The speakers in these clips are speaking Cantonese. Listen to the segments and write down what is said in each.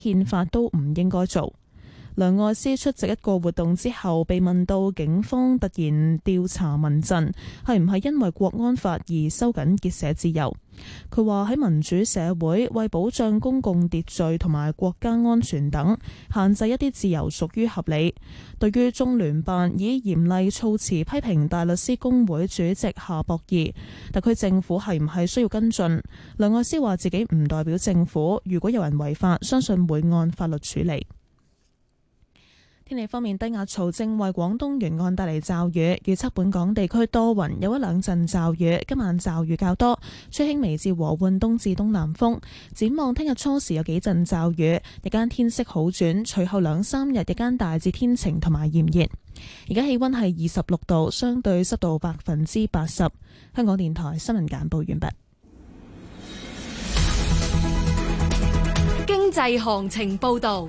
憲法都唔應該做。梁愛詩出席一個活動之後，被問到警方突然調查民陣係唔係因為國安法而收緊結社自由，佢話喺民主社會為保障公共秩序同埋國家安全等，限制一啲自由屬於合理。對於中聯辦以嚴厲措辭批評大律師公會主席夏博義，特區政府係唔係需要跟進？梁愛詩話自己唔代表政府，如果有人違法，相信會按法律處理。天氣方面，低壓槽正為廣東沿岸帶嚟驟雨，預測本港地區多雲，有一兩陣驟雨，今晚驟雨較多，吹輕微至和緩東至東南風。展望聽日初時有幾陣驟雨，日間天色好轉，隨後兩三日日間大致天晴同埋炎熱。而家氣溫係26度，相對濕度80%。香港電台新聞簡報完畢。 經濟行情報道。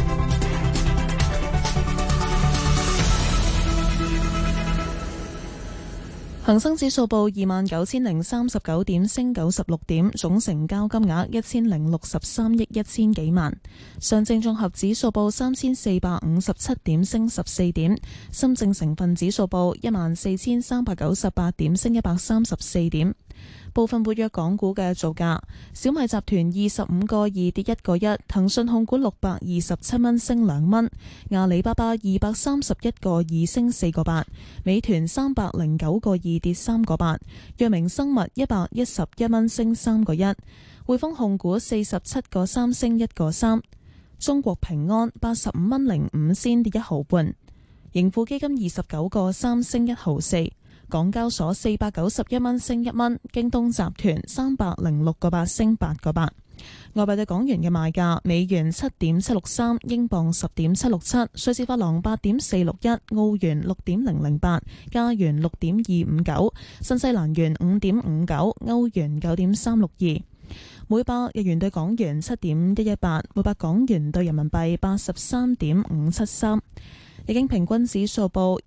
恒生指數報29,039點，升96點，總成交金額1063億1000幾萬。上證綜合指數報3457點，升14點。深證成分指數報14398點，升134點。部分活躍港股嘅造價：小米集團25個2跌1個1，騰訊控股627蚊升2蚊，阿里巴巴231個2升4個8，美團309個2跌3個8，藥明生物111蚊升3個1，匯豐控股47個3升1個3，中國平安85蚊05仙跌1毫半，盈富基金29個3升1毫4。港交所491蚊升1蚊，京東集團306個8升8個8。外幣對港元嘅賣價：美元7.763，英鎊10.767，瑞士法郎8.461，澳元6.008，加元6.259，新西蘭元5.59，歐元9.362。每百日元對港元7.118，每百港元對人民幣83.573。日經平均指數報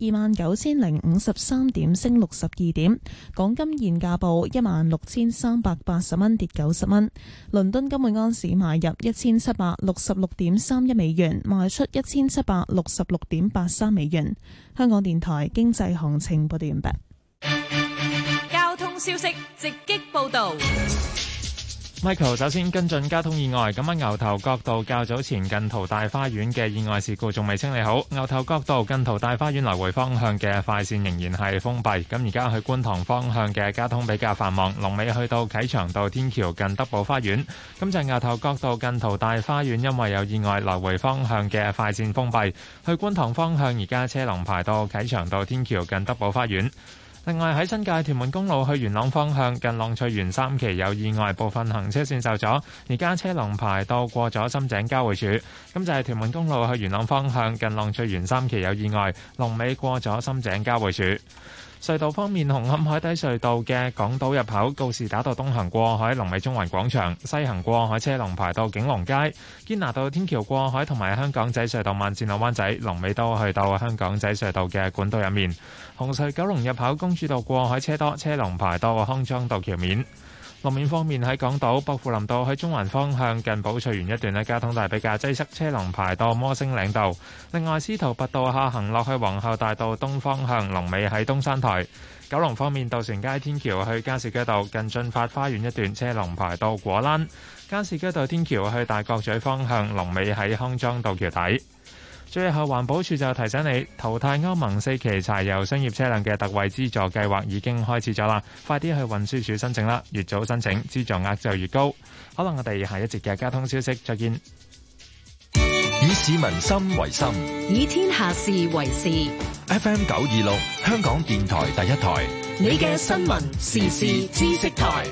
29,053點，升62點。港金現價報16,380蚊，跌90蚊。倫敦金每盎司買入1766.31美元，賣出1766.83美元。香港電台經濟行情報道完畢。 交通消息直擊報道。 Michael 首先跟進交通意外，咁喺牛頭角道較早前近淘大花園嘅意外事故仲未清理好，牛頭角道近淘大花園來回方向嘅快線仍然係封閉，咁而家去觀塘方向嘅交通比較繁忙，龍尾去到啟祥道天橋近德寶花園，咁就牛頭角道近淘大花園因為有意外來回方向嘅快線封閉，去觀塘方向而家車龍排到啟祥道天橋近德寶花園。另外喺新界屯門公路去元朗方向近浪翠園3期有意外，部分行車線受阻，而家車龍排到過咗深井交匯處。咁就係屯門公路去元朗方向近浪翠園3期有意外，龍尾過咗深井交匯處。隧道方面，紅磡海底隧道嘅港島入口告士打道東行過海，龍尾中環廣場；西行過海車龍排到景隆街。堅拿道天橋過海同埋香港仔隧道慢線路灣仔龍尾都去到香港仔隧道嘅管道入面。紅隧九龍入口公主道過海車多，車龍排到康莊道橋面。路面方面喺港島薄扶林道去中環方向近寶翠園一段交通大比較擠塞，車龍排到摩星嶺道。另外，司徒拔道下行落去皇后大道東方向龍尾喺東山台。九龍方面，渡船街天橋去加士居道近駿發花園一段車龍排到果欄。加士居道天橋去大角咀方向龍尾喺康莊道橋底。最後，環保署就提醒你，淘汰歐盟4期柴油商業車輛嘅特惠資助計劃已經開始咗啦，快啲去運輸署申請啦，越早申請資助額就越高。可能我哋下一節嘅交通消息再見。 以市民心為心， 以天下事為事。 FM 926，香港電台第一台， 你嘅新聞時事知識台。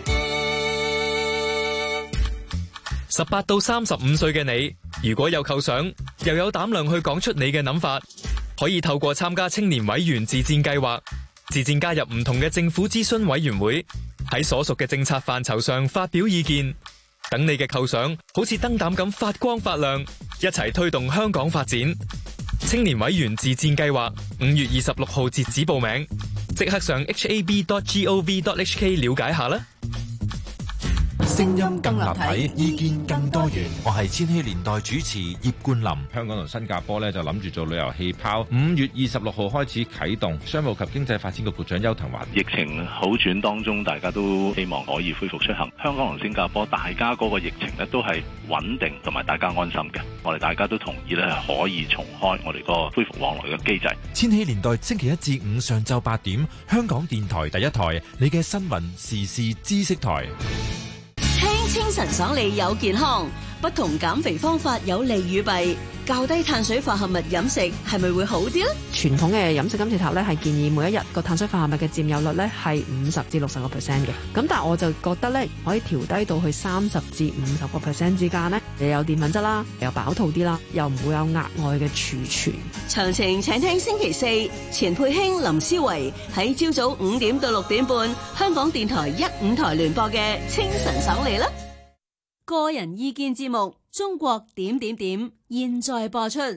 18到35歲嘅你，如果有構想，又有膽量去講出你嘅諗法，可以透過參加青年委員自薦計劃，自薦加入唔同嘅政府諮詢委員會，喺所屬嘅政策範疇上發表意見，等你嘅構想好似燈膽咁發光發亮，一齊推動香港發展。青年委員自薦計劃5月26號截止報名，即刻上 hab.gov.hk 了解下啦。 聲音更立體，意見更多元。我係千禧年代主持葉冠霖。 香港同新加坡呢就諗住做旅遊氣泡，5月26號開始啟動。商務及經濟發展局局長邱騰華： 疫情好轉當中，大家都希望可以恢復出行。香港同新加坡大家嗰個疫情呢都係穩定，同埋大家安心嘅。我哋大家都同意呢係可以重開我哋個恢復往來嘅機制。 千禧年代星期一至五上晝8點，香港電台第一台，你嘅新聞時事知識台。 聽清晨爽利有健康，不同減肥方法有利與弊，較低碳水化合物飲食係咪會好啲咧？ 傳統嘅飲食金字塔咧係建議每一日個碳水化合物嘅佔有率咧係50至60%嘅，咁但係我就覺得咧可以調低到去30至50% 之間咧，又有澱粉質啦，又飽肚啲啦，又唔會有額外嘅儲存。 詳情請聽星期4錢佩卿、林思維喺朝早5點到6點半，香港電台1、5台聯播嘅清晨爽利啦。個人意見節目《中國點點點》現在播出。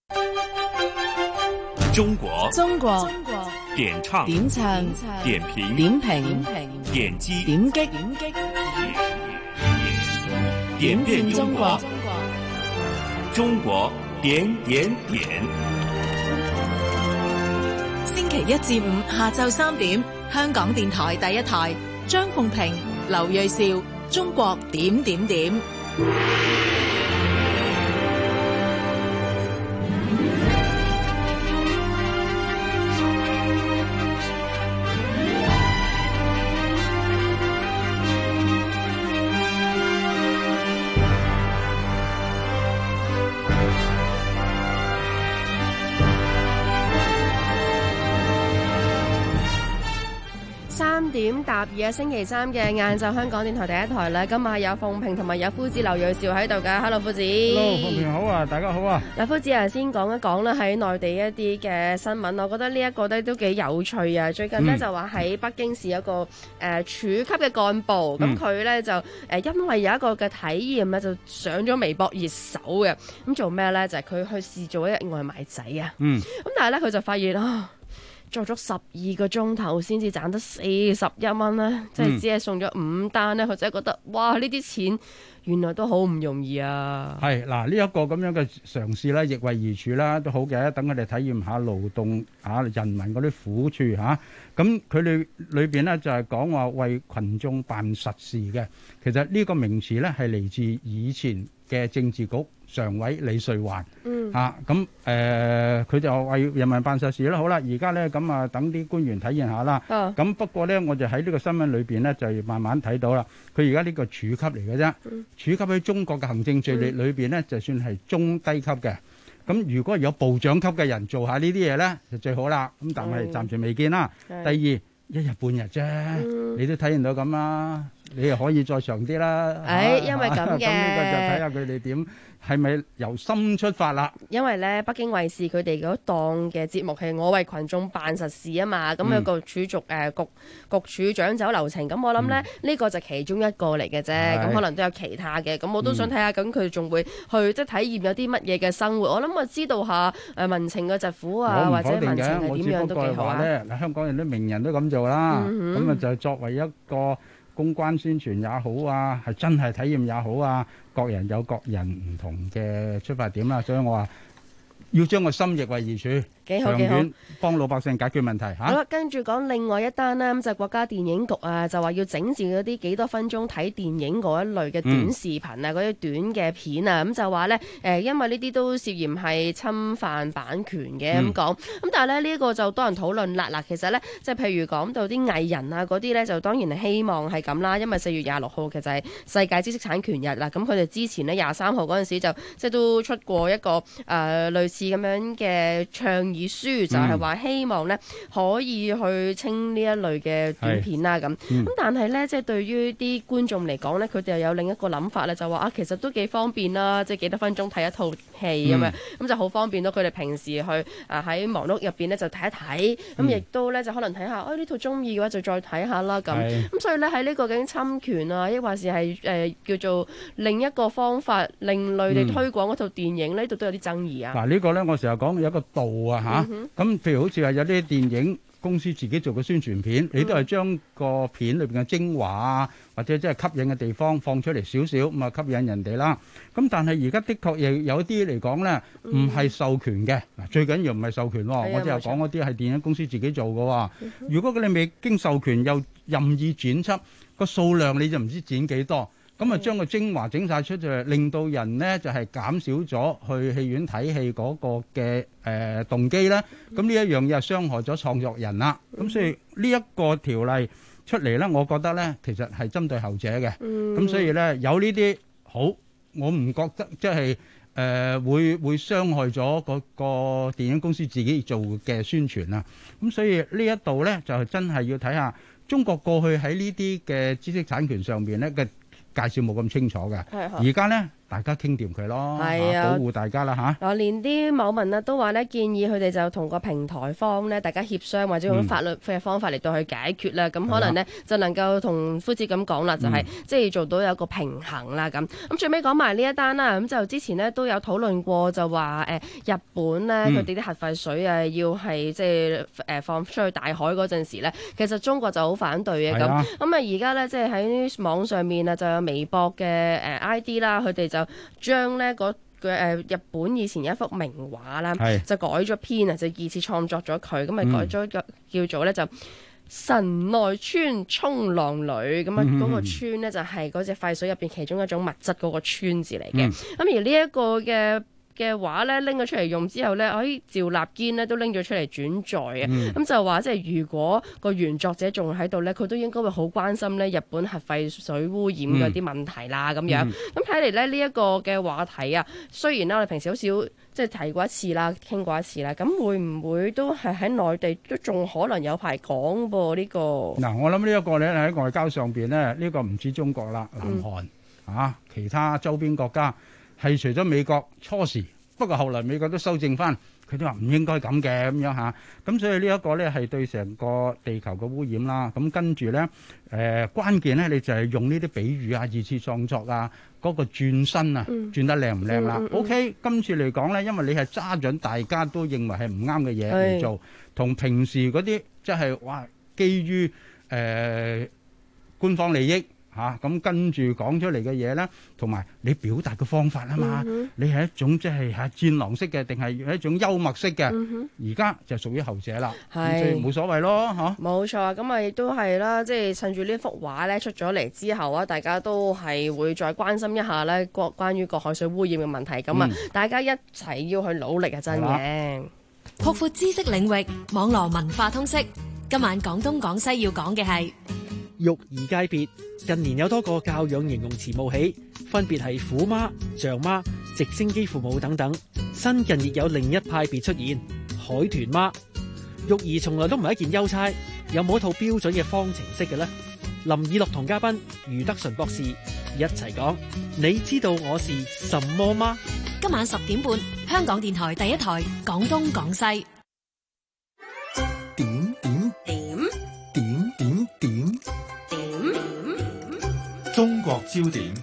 中國點唱點評點擊點變中國，中國點點點。 星期一至五下晝3點，香港電台第一台，張鳳平、劉銳紹，中國點點點。 3點搭2星期3嘅晏晝，香港電台第一台咧，今日有鳳平同埋有夫子劉銳紹喺度㗎。Hello， 夫子。 Hello， 鳳平好啊，大家好啊。 嗱，夫子啊，先講一講咧喺內地一啲嘅新聞，我覺得呢一個咧都幾有趣啊。最近呢，就話喺北京市有個處級嘅幹部，咁佢咧就因為有一個嘅體驗咧，就上咗微博熱搜嘅。咁做咩咧？就係佢去試做一日外賣仔啊。咁但係咧佢就發現做咗12個鐘頭先至賺得41蚊咧，即係只係送咗5單咧，佢真係覺得哇！呢啲錢原來都好唔容易啊！ 係嗱，呢一個咁樣嘅嘗試咧，逆位而處啦，都好嘅，等佢哋體驗下勞動人民嗰啲苦處嚇。咁佢哋裏邊咧就係講話為群眾辦實事嘅。其實呢個名詞咧係嚟自以前嘅政治局常委李瑞環。咁佢就為人民辦實事啦。好啦，而家咧咁啊，等啲官員體驗下啦。咁不過咧，我就喺呢個新聞裏邊咧，就慢慢睇到啦。佢而家呢個處級嚟嘅啫，處級喺中國嘅行政序列裏邊咧，就算係中低級嘅。咁如果有部長級嘅人做下呢啲嘢咧，就最好啦。咁但係暫時未見啦。第二，一日半日啫，你都體驗到咁啦，你又可以再長啲啦。 因為咁嘅，咁呢個就睇下佢哋點。係咪由心出發啦？因為咧，北京衛視佢哋嗰檔嘅節目係我為群眾辦實事啊嘛，咁有個局處長走流程，咁我諗咧呢個就其中一個嚟嘅啫，咁可能都有其他嘅，咁我都想睇下，咁佢仲會去即係體驗有啲乜嘢嘅生活。我諗我知道下民情嘅疾苦啊，或者民情係點樣都幾好啊。香港人都名人都咁做啦，咁啊就作為一個公關宣傳也好啊，係真係體驗也好啊，各人有各人唔同嘅出發點啦，所以我話要將個心逆位而處。幾好幾好，幫老百姓解決問題嚇。好啦，跟住講另外一單啦，咁就國家電影局啊，就話要整治嗰啲幾多分鐘睇電影嗰一類嘅短視頻啊，嗰啲短嘅片啊，咁就話咧因為呢啲都涉嫌係侵犯版權嘅咁講。咁但係咧呢一個就多人討論啦。嗱，其實咧即係譬如講到啲藝人啊嗰啲咧，就當然係希望係咁啦，因為4月26號其實係世界知識產權日啦。咁佢哋之前咧23號嗰陣時就即係都出過一個類似咁樣嘅倡議書，就係話希望咧可以去清呢一類嘅短片啦咁。咁但係咧即係對於啲觀眾嚟講咧，佢哋又有另一個諗法咧，就話其實都幾方便啦，即係幾多分鐘睇一套戲咁樣，咁就好方便咯。佢哋平時去喺忙碌入邊咧就睇一睇，咁亦都咧就可能睇下，呢套中意嘅話就再睇下啦咁。咁所以咧喺呢個究竟侵權啊，抑或是係叫做另一個方法另類地推廣嗰套電影呢度都有啲爭議啊。嗱，呢個咧我成日講有一個度啊嚇。咁譬如好似係有啲電影公司自己做嘅宣傳片，你都係將個片裏邊嘅精華啊，或者即係吸引嘅地方放出嚟少少，咁啊吸引人哋啦。咁但係而家的確亦有啲嚟講咧，唔係授權嘅。嗱，最緊要唔係授權喎，我之後講嗰啲係電影公司自己做嘅喎。如果你未經授權又任意剪輯，個數量你就唔知剪幾多。咁啊，將個精華整晒出嚟，令到人呢就係減少咗去戲院睇戲嗰個嘅動機咧。咁呢一樣嘢係傷害咗創作人啦。咁所以呢一個條例出嚟咧，我覺得咧其實係針對後者嘅。咁所以咧有呢啲好，我唔覺得即係會傷害咗嗰個電影公司自己做嘅宣傳啊。咁所以呢一度咧就真係要睇下中國過去喺呢啲嘅知識產權上邊咧嘅介紹冇咁清楚嘅，而家咧大家傾掂佢咯，保護大家啦嚇。 嗱，連啲網民啊都話咧，建議佢哋就同個平台方咧，大家協商或者用法律嘅方法嚟到去解決啦。咁可能咧就能夠同夫子咁講啦，就係即係做到有個平衡啦咁。咁最尾講埋呢一單啦，咁就之前咧都有討論過，就話日本咧佢哋啲核廢水啊要係即係放出去大海嗰陣時咧，其實中國就好反對嘅咁。咁啊而家咧即係喺網上面啊就有微博嘅ID 啦，佢哋就將呢日本以前一幅名畫啦，就改咗編啊，就二次創作咗佢，咁咪改咗叫做咧就神奈川衝浪女，咁啊嗰個川呢，就係嗰隻廢水入邊其中一種物質嗰個川字嚟嘅，咁而呢一個嘅畫咧拎咗出嚟用之後咧，趙立堅咧都拎咗出嚟轉載啊，咁就話即係如果個原作者仲喺度咧，佢都應該會好關心咧日本核廢水污染嗰啲問題啦咁樣。咁睇嚟咧呢一個嘅話題啊，雖然咧我哋平時好少即係提過一次啦，傾過一次啦，咁會唔會都係喺內地都仲可能有排講噃呢個？嗱， 我諗呢一個咧喺外交上邊咧，呢個唔止中國啦，南韓其他周邊國家。係除咗美國初時，不過後來美國都修正翻，佢都話唔應該咁嘅咁樣嚇。咁所以呢一個咧係對成個地球嘅污染啦。咁跟住咧關鍵咧，你就係用呢啲比喻啊、二次創作啊、嗰個轉身啊，轉得靚唔靚啦？OK，今次嚟講咧，因為你係揸準大家都認為係唔啱嘅嘢嚟做，同平時嗰啲即係話基於官方利益。咁跟住講出嚟嘅嘢咧，同埋你表達嘅方法啊嘛，你係一種即係戰狼式嘅，定係一種幽默式嘅？而家就屬於後者啦，所以冇所謂咯， 冇錯啊，咁啊亦都係啦，即係趁住呢幅畫咧出咗嚟之後啊，大家都係會再關心一下咧關於個海水污染嘅問題，咁大家一齊要去努力啊，真嘅。 擴闊知識領域，網絡文化通識。今晚廣東廣西要講嘅係育兒界別，近年有多個教養形容詞冒起，分別係虎媽、象媽、直升機父母等等。新近亦有另一派別出現，海豚媽。育兒從來都唔係一件憂差，有冇一套標準嘅方程式嘅呢？林以樂同嘉賓余德純博士一齊講，你知道我是什麼嗎？ 今晚10點半，香港電台第一台廣東廣西。 中國焦點，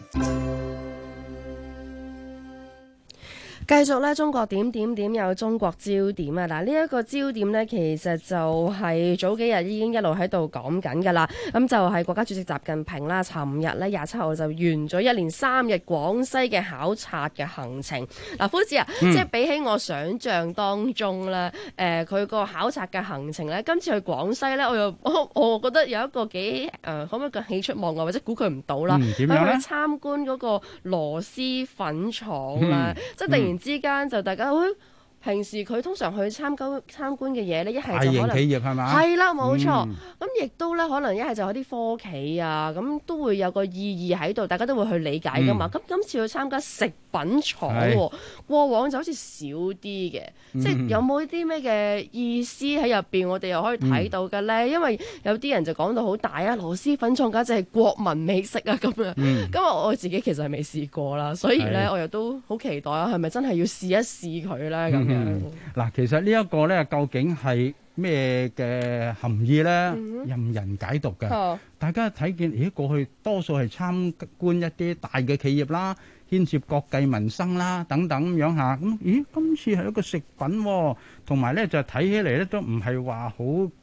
繼續咧，中國點有中國焦點啊！嗱，呢一個焦點呢，其實就係早幾日已經一路喺度講緊㗎啦。咁就係國家主席習近平啦，尋日咧27號就完咗一連3日廣西嘅考察嘅行程。嗱，夫子啊，即係比起我想象當中咧，佢個考察嘅行程咧，今次去廣西咧，我覺得有一個幾可唔可以講喜出望外，或者估佢唔到啦。點樣咧？去參觀嗰個螺螄粉廠啦，即係突然之間就大家平時佢通常去參觀嘅嘢咧，一係就可能大型企業係嘛？ 係啦，冇錯。咁亦都咧，可能一係就有啲科企啊，咁都會有個意義喺度，大家都會去理解噶嘛。咁今次去參加食品廠喎，過往就好似少啲嘅，即係有冇啲咩嘅意思喺入邊？我哋又可以睇到嘅咧，因為有啲人就講到好大啊，螺螄粉廠簡直係國民美食啊咁樣。咁我自己其實係未試過啦，所以咧我又都好期待啊，係咪真係要試一試佢咧咁？ 嗱，其實呢一個咧，究竟係咩嘅含義咧？任人解讀嘅。大家睇見，咦，過去多數係參觀一啲大嘅企業啦，牽涉國計民生啦，等等咁樣嚇。咁，咦，今次係一個食品喎，同埋咧就睇起嚟咧都唔係話好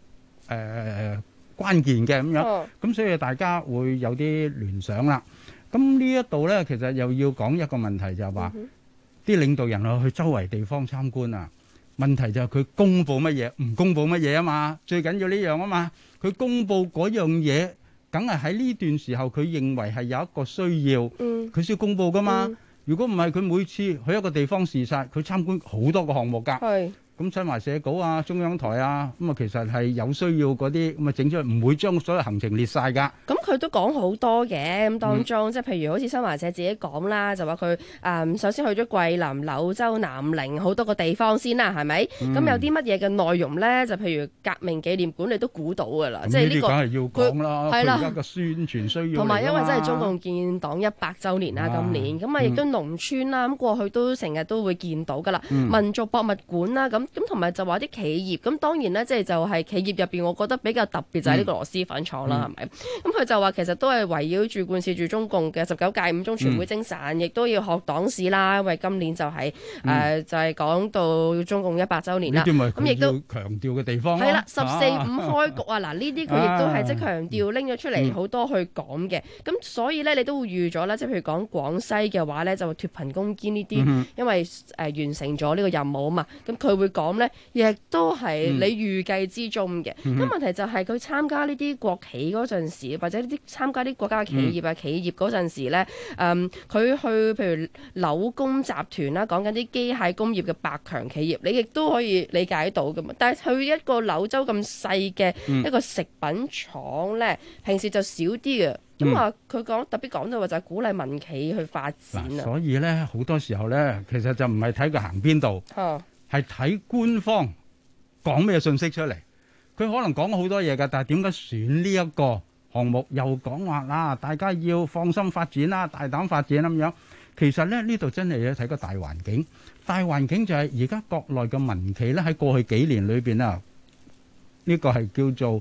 關鍵嘅咁樣，咁所以大家會有啲聯想啦。咁呢一度咧，其實又要講一個問題，就係話啲領導人去周圍地方參觀啊。問題就係佢公佈乜嘢，唔公佈乜嘢啊嘛。最緊要呢樣啊嘛。佢公佈嗰樣嘢，梗係喺呢段時候佢認為係有一個需要，佢先公佈噶嘛。如果唔係，佢每次去一個地方視察，佢參觀好多個項目㗎。咁新華社稿啊、中央台啊，咁啊其實係有需要嗰啲咁啊整出嚟，唔會將所有行程列晒㗎。 咁佢都講好多嘅，咁當中即係譬如好似新華社自己講啦，就話佢首先去咗桂林、柳州、南寧好多個地方先啦，係咪？咁有啲乜嘢嘅內容咧？就譬如革命紀念館，你都估到㗎啦。即係呢個梗係要講啦，佢而家嘅宣傳需要。 同埋因為真係中共建黨100週年啦，今年咁啊，亦都農村啦，咁過去都成日都會見到㗎啦。民族博物館啦，咁同埋就話啲企業，咁當然咧，即係就係企業入邊，我覺得比較特別就係呢個螺螄粉廠啦，係咪？咁佢就話其實都係圍繞住貫徹住中共嘅19屆五中全會精神，亦都要學黨史啦。因為今年就係就係講到中共100週年啦，咁亦都強調嘅地方係啦，14.5開局啊，嗱呢啲佢亦都係即係強調拎咗出嚟好多去講嘅。咁所以咧，你都會預咗啦，即係譬如講廣西嘅話咧，就脫貧攻堅呢啲，因為完成咗呢個任務啊嘛，咁佢會講咧。亦都係你預計之中嘅。咁問題就係佢參加呢啲國企嗰陣時，或者呢啲參加啲國家嘅企業啊、企業嗰陣時咧，佢去譬如柳工集團啦，講緊啲機械工業嘅百強企業，你亦都可以理解到㗎嘛。但係去一個柳州咁細嘅一個食品廠咧，平時就少啲嘅。咁話佢特別講到話就係鼓勵民企去發展啊。 所以咧好多時候咧，其實就唔係睇佢行邊度。係睇官方講咩信息出嚟，佢可能講好多嘢㗎，但係點解選呢一個項目又講話啦？大家要放心發展啦，大膽發展咁樣。其實咧呢度真係要睇個大環境，大環境就係而家國內嘅民企咧喺過去幾年裏邊啊，呢個係叫做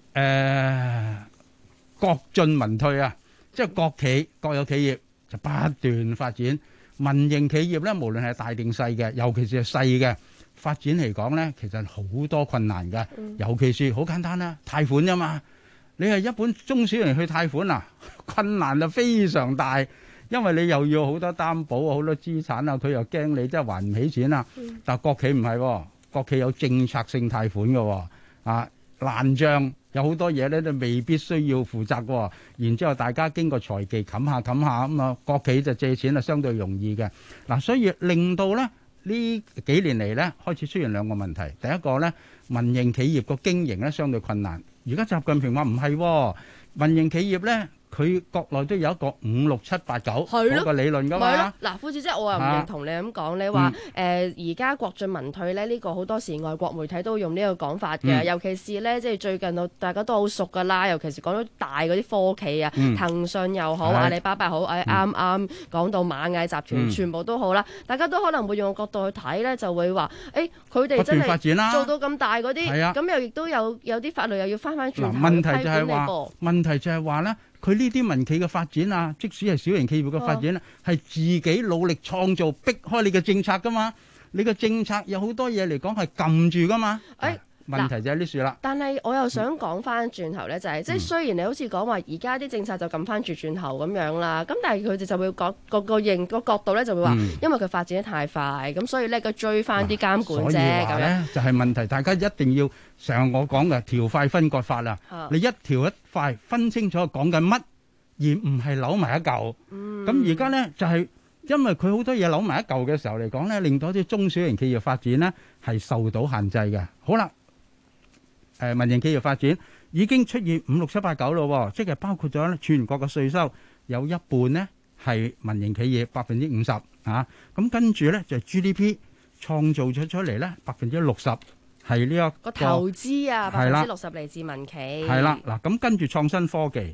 國進民退啊，即係國企國有企業就不斷發展。民營企業咧，無論係大定細嘅，尤其是係細嘅發展嚟講咧，其實好多困難嘅。尤其是好簡單啦，貸款啫嘛。你係一般中小型去貸款啊，困難就非常大，因為你又要好多擔保啊，好多資產啊，佢又驚你即係還唔起錢啊。但係國企唔係喎，國企有政策性貸款嘅喎，爛帳。有好多嘢咧都未必需要負責嘅，然之後大家經過財技冚下咁啊，國企就借錢係相對容易嘅。嗱，所以令到咧呢幾年嚟咧開始出現兩個問題。第一個咧，民營企業個經營咧相對困難。而家習近平話唔係，民營企業咧佢國內都有一個5、6、7、8、9嗰個理論㗎嘛。 嗱，夫子即係我又唔認同你咁講。你話而家國進民退咧，呢個好多時外國媒體都用呢個講法嘅。尤其是咧，即係最近大家都好熟㗎啦。尤其是講到大嗰啲科企啊，騰訊又好，阿里巴巴好，啱啱講到螞蟻集團，全部都好啦。大家都可能會用個角度去睇咧，就會話佢哋真係做到咁大嗰啲，咁又亦都有啲法律又要翻轉頭問題就係話咧。佢呢啲民企嘅發展啊，即使係小型企業嘅發展咧，係自己努力創造，逼開你嘅政策噶嘛。你嘅政策有好多嘢嚟講係撳住噶嘛。問題就係呢樹啦。 但係我又想講翻轉頭咧，就係即係雖然你好似講話而家啲政策就撳翻住轉頭咁樣啦，咁但係佢哋就會講個角度咧，就會話因為佢發展得太快，咁所以咧佢追翻啲監管啫。咁樣就係問題，大家一定要成日我講嘅條塊分割法啦。你一條一塊分清楚講緊乜，而唔係扭埋一嚿。咁而家咧就係因為佢好多嘢扭埋一嚿嘅時候嚟講咧，令到啲中小型企業發展咧係受到限制嘅。好啦。民營企業發展已經出現5、6、7、8、9咯，即係包括咗全國嘅稅收有一半呢係民營企業50%啊，咁跟住咧就 GDP 創造咗出嚟咧60%係呢一個投資啊，60%嚟自民企。 係啦，嗱咁跟住創新科技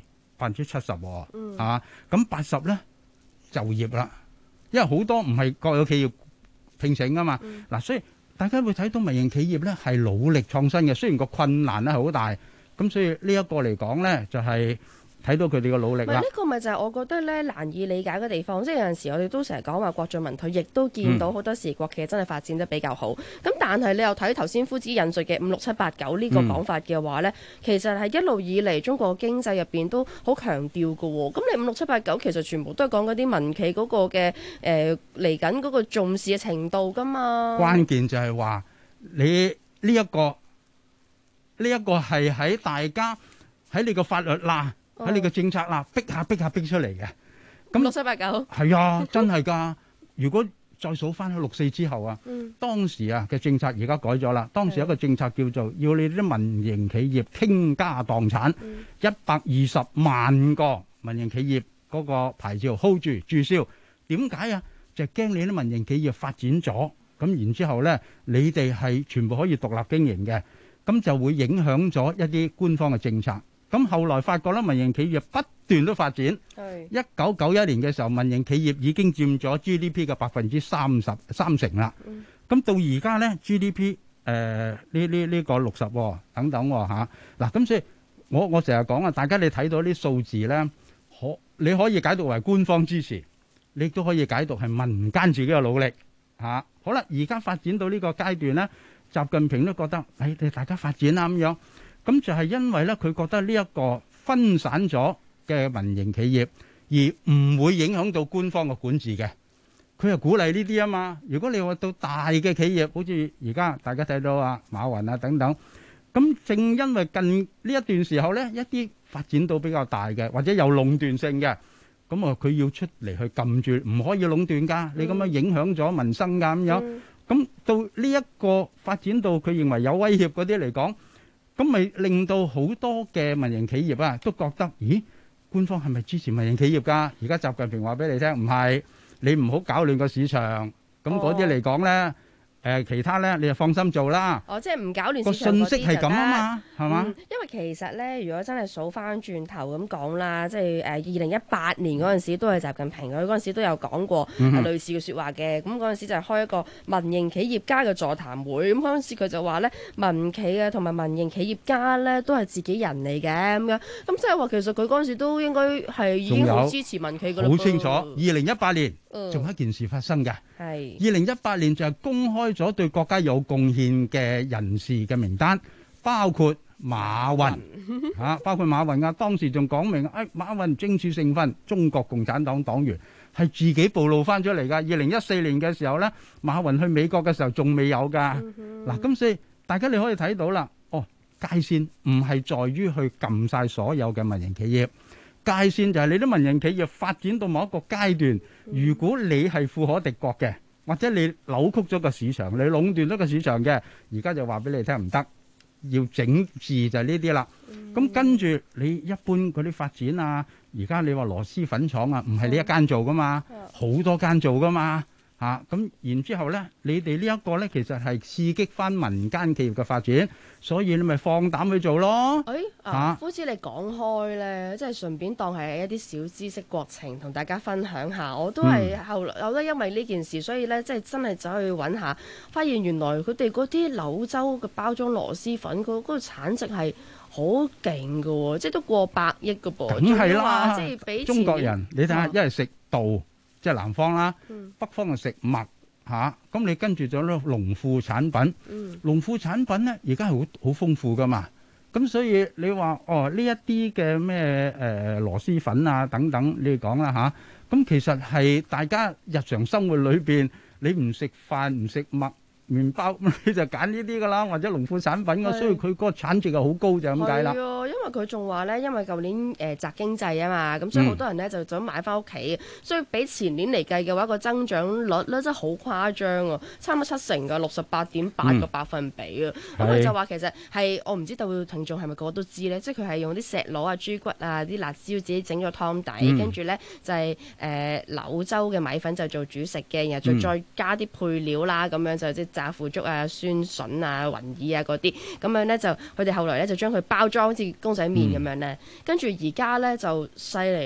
70%啊，咁80咧就業啦，因為好多唔係國有企業聘請㗎嘛，嗱所以。大家會睇到民營企業咧係努力創新嘅，雖然個困難咧係好大，咁所以呢一個嚟講咧就係睇到佢哋嘅努力啦。 呢個咪就係我覺得咧難以理解嘅地方，即係有陣時我哋都成日講話國進民退，亦都見到好多時國企真係發展得比較好。咁但但係你又睇頭先夫子引述嘅5、6、7、8、9呢個講法嘅話呢，其實係一路以嚟中國經濟入邊都好強調嘅喎。咁你5、6、7、8、9其實全部都係講嗰啲民企嗰個嘅嚟緊嗰個重視嘅程度㗎嘛。 關鍵就係話你呢一個係喺大家喺你個法律啦，喺你個政策啦，逼下逼出嚟嘅。咁 5、6、7、8、9 係啊，真係㗎。如果再數翻去6·4之後啊，當時啊嘅政策而家改咗啦。當時有一個政策叫做要你啲民營企業傾家蕩產，120萬個民營企業嗰個牌照 hold 住註銷。點解啊？就係驚你啲民營企業發展咗，咁然之後呢，你哋係全部可以獨立經營嘅，咁就會影響咗一啲官方嘅政策。咁後來發覺咧，民營企業不斷都發展。1991年嘅時候，民營企業已經佔咗 GDP 嘅33%啦。咁到而家咧 GDP 呢個60等等嚇嗱。咁所以我成日講啊，大家你睇到啲數字咧，你可以解讀為官方支持，你亦都可以解讀係民間自己嘅努力嚇。好啦，而家發展到呢個階段咧，習近平都覺得你大家發展啦咁樣。咁就係因為咧，佢覺得呢一個分散咗嘅民營企業，而唔會影響到官方嘅管治嘅，佢係鼓勵呢啲啊嘛。如果你話到大嘅企業，好似而家大家睇到啊馬雲啊等等，咁正因為近呢一段時候咧，一啲發展到比較大嘅或者有壟斷性嘅，咁啊佢要出嚟去撳住，唔可以壟斷㗎。你咁樣影響咗民生㗎咁樣。咁到呢一個發展到佢認為有威脅嗰啲嚟講，咁咪令到好多嘅民營企業啊都覺得，咦，官方係咪支持民營企業㗎？而家習近平話俾你聽，唔係，你唔好搞亂個市場。咁嗰啲嚟講咧，其他咧你就放心做啦。 即係唔搞亂市場嗰啲就得。個信息係咁啊嘛，係嘛？ 因為其實咧，如果真係數翻轉頭咁講啦，即係2018年嗰陣時都係習近平，佢嗰陣時都有講過類似嘅説話嘅。咁嗰陣時就係開一個民營企業家嘅座談會。咁嗰陣時佢就話咧，民企啊同埋民營企業家咧都係自己人嚟嘅咁樣。咁即係話其實佢嗰陣時都應該係已經好支持民企㗎啦。 好清楚，2018年仲有一件事發生嘅。係2018年就係公開咗對國家有貢獻嘅人士嘅名單，包括馬雲包括馬雲啊，當時仲講明，馬雲政治成分中國共產黨黨員，係自己暴露翻出嚟㗎。2014年嘅時候呢，馬雲去美國嘅時候仲未有㗎。嗱，咁所以大家你可以睇到啦，界線唔係在於去撳晒所有嘅民營企業，界線就係你啲民營企業發展到某一個階段，如果你係富可敵國嘅，或者你扭曲咗個市場，你壟斷咗個市場嘅，而家就話俾你聽唔得，要整治就係呢啲啦。咁跟住你一般嗰啲發展啊，而家你話螺螄粉廠啊，唔係你一間做噶嘛，好多間做噶嘛。咁然之後咧，你哋呢一個咧，其實係刺激翻民間企業嘅發展，所以你咪放膽去做咯。 夫子你講開咧，即係順便當係一啲小知識國情同大家分享下。我都係後來我都因為呢件事，所以咧即係真係走去揾下，發現原來佢哋嗰啲柳州嘅包裝螺螄粉，嗰個產值係好勁㗎喎，即係都過百億㗎噃。 梗係啦， 即係比中國人你睇下，一係食稻。即係南方啦，北方就食麥咁你跟住咗咧農副產品，農副產品咧而家係好豐富噶嘛，咁所以你話呢一啲嘅咩螺螄粉啊等等，你講啦咁其實係大家日常生活裏邊，你唔食飯唔食麥麵包，你就揀呢啲噶啦，或者農副產品所以佢嗰個產值係好高就咁解啦。 係啊，因為佢仲話咧，因為舊年宅經濟啊嘛，咁所以好多人咧就想買翻屋企，所以比前年嚟計嘅話，個增長率咧真係好誇張啊，差唔多7成㗎，68.8個百分比啊。咁佢就話其實係我唔知道聽眾係咪個個都知咧，即係佢係用啲石螺啊、豬骨啊、啲辣椒自己整咗湯底，跟住咧就係柳州嘅米粉就做主食嘅，然後再加啲配料啦，咁樣就即係炸腐竹啊、酸筍啊、雲耳啊嗰啲，咁樣咧就佢哋後來咧就將佢包裝好似公仔麵咁樣咧，跟住而家咧就犀利啦，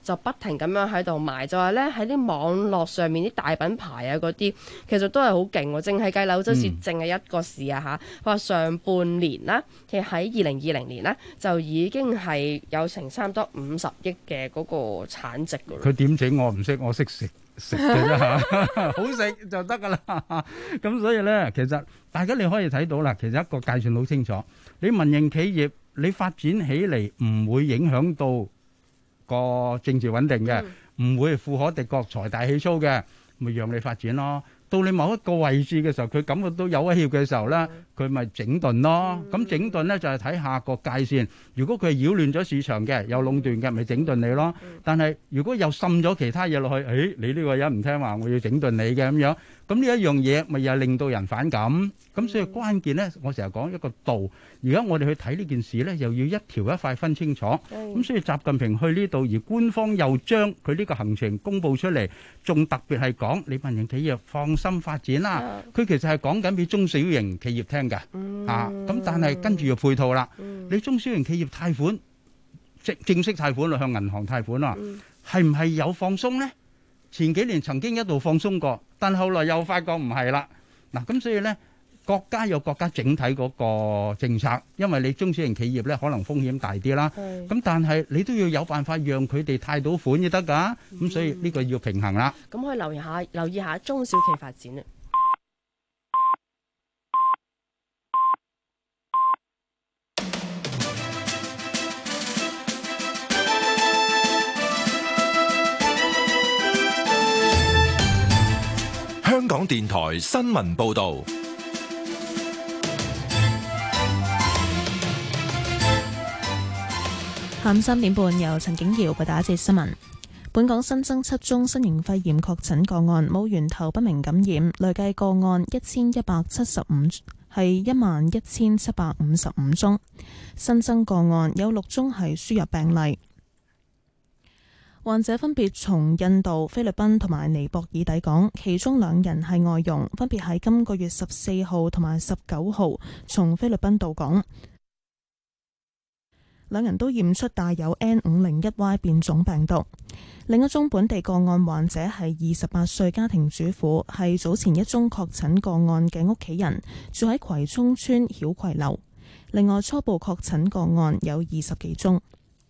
就不停咁樣喺度賣，就話咧喺啲網絡上面啲大品牌啊嗰啲，其實都係好勁喎。淨係計柳州市淨係一個市啊嚇，話上半年啦，其實喺2020年咧就已經係有成差唔多50億嘅嗰個產值㗎。 佢點整我唔識，我識食嘅啫嚇，好食就得㗎啦。咁所以咧，其實大家你可以睇到啦，其實一個界線好清楚。你民營企業你發展起嚟唔會影響到個政治穩定嘅，唔會富可敵國、財大氣粗嘅，咪讓你發展咯。到你某一個位置嘅時候，佢感覺到有威脅嘅時候咧，佢咪整頓咯。咁整頓咧就係睇下個界線。如果佢係擾亂咗市場嘅，有壟斷嘅，咪整頓你咯。但係如果又滲咗其他嘢落去，誒你呢個人唔聽話，我要整頓你嘅咁樣。咁呢一樣嘢咪又係令到人反感。咁所以關鍵咧，我成日講一個度。而家我哋去睇呢件事咧，又要一條一塊分清楚。咁所以習近平去呢度，而官方又將佢呢個行程公佈出嚟，仲特別係講你民營企業放心發展啦。佢其實係講緊俾中小型企業聽嘅。咁但係跟住要配套啦。你中小型企業貸款正式貸款向銀行貸款啊，係唔係有放鬆呢？前幾年曾經一度放鬆過，但後來又發覺唔係啦。嗱，咁所以呢，國家有國家整體嗰個政策，因為你中小型企業呢可能風險大啲啦。咁但係你都要有辦法讓佢哋貸到款先得㗎。咁所以呢個要平衡啦。 咁可以留意下中小企發展啊。 香港電台新聞報導， 下午3點半由陳景瑤報道一節新聞。本港新增7宗新型肺炎確診個案，冇源頭不明感染，累計個案1175，係11755宗。新增個案有6宗係輸入病例。患者分別從印度、菲律賓同埋尼泊爾抵港，其中2人係外傭，分別喺今個月14號同埋19號從菲律賓到港。2人都驗出帶有 N501Y 變種病毒。另一宗本地個案患者係28歲家庭主婦，係早前一宗確診個案嘅屋企人，住喺葵涌村曉葵樓。另外初步確診個案有20幾宗。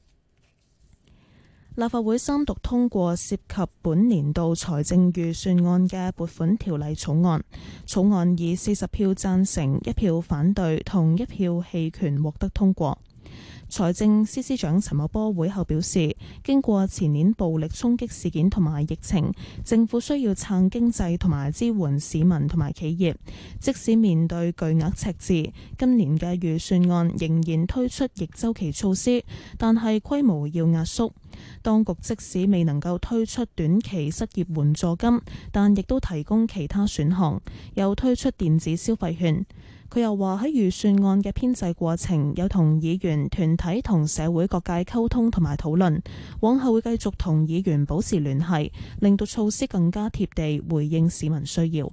立法會三讀通過涉及本年度財政預算案嘅撥款條例草案，草案以40票贊成、1票反對同1票棄權獲得通過。財政司司長陳茂波會後表示，經過前年暴力衝擊事件同埋疫情，政府需要撐經濟同埋支援市民同埋企業。即使面對巨額赤字，今年嘅預算案仍然推出逆周期措施，但係規模要壓縮。當局即使未能夠推出短期失業援助金，但亦都提供其他選項，又推出電子消費券。佢又話喺預算案嘅編製過程，有同議員團體同社會各界溝通同埋討論，往後會繼續同議員保持聯繫，令到措施更加貼地回應市民需要。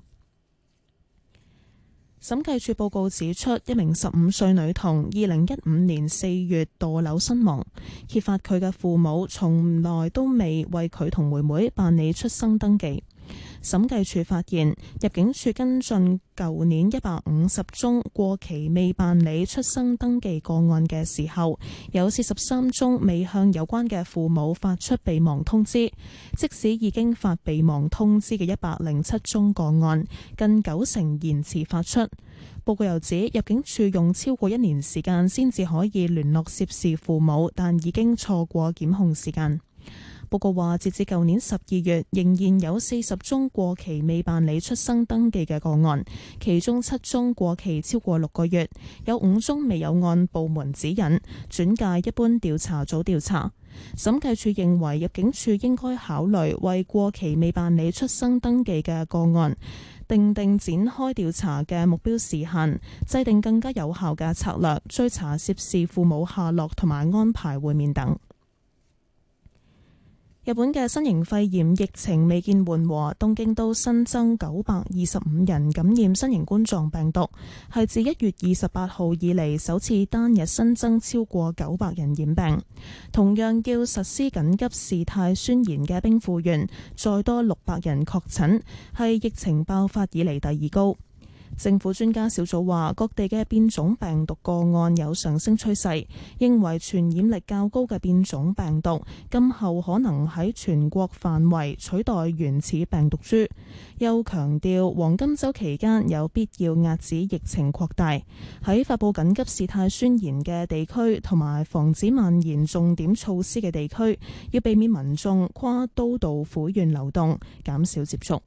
審計署報告指出，一名15歲女童2015年4月墮樓身亡，揭發佢嘅父母從來都未為佢同妹妹辦理出生登記。審計署發現，入境處跟進舊年150宗過期未辦理出生登記個案嘅時候，有43宗未向有關嘅父母發出備忘通知。即使已經發備忘通知嘅107宗個案，近90%延遲發出。報告又指，入境處用超過1年時間先至可以聯絡涉事父母，但已經錯過檢控時間。報告話，截至舊年12月，仍然有40宗過期未辦理出生登記嘅個案，其中7宗過期超過6個月，有5宗未有按部門指引轉介一般調查組調查。審計署認為，入境處應該考慮為過期未辦理出生登記嘅個案定展開調查嘅目標時限，制定更加有效嘅策略，追查涉事父母下落同埋安排會面等。 日本嘅新型肺炎疫情未見緩和，東京都新增925人感染新型冠狀病毒，係自1月28號以嚟首次單日新增超過900人染病。同樣要實施緊急事態宣言嘅兵庫縣，再多600人確診，係疫情爆發以嚟第2高。政府專家小組話，各地嘅變種病毒個案有上升趨勢，認為傳染力較高嘅變種病毒今後可能喺全國範圍取代原始病毒株。又強調黃金週期間有必要遏止疫情擴大，喺發布緊急事態宣言嘅地區同埋防止蔓延重點措施嘅地區，要避免民眾跨都道府縣流動，減少接觸。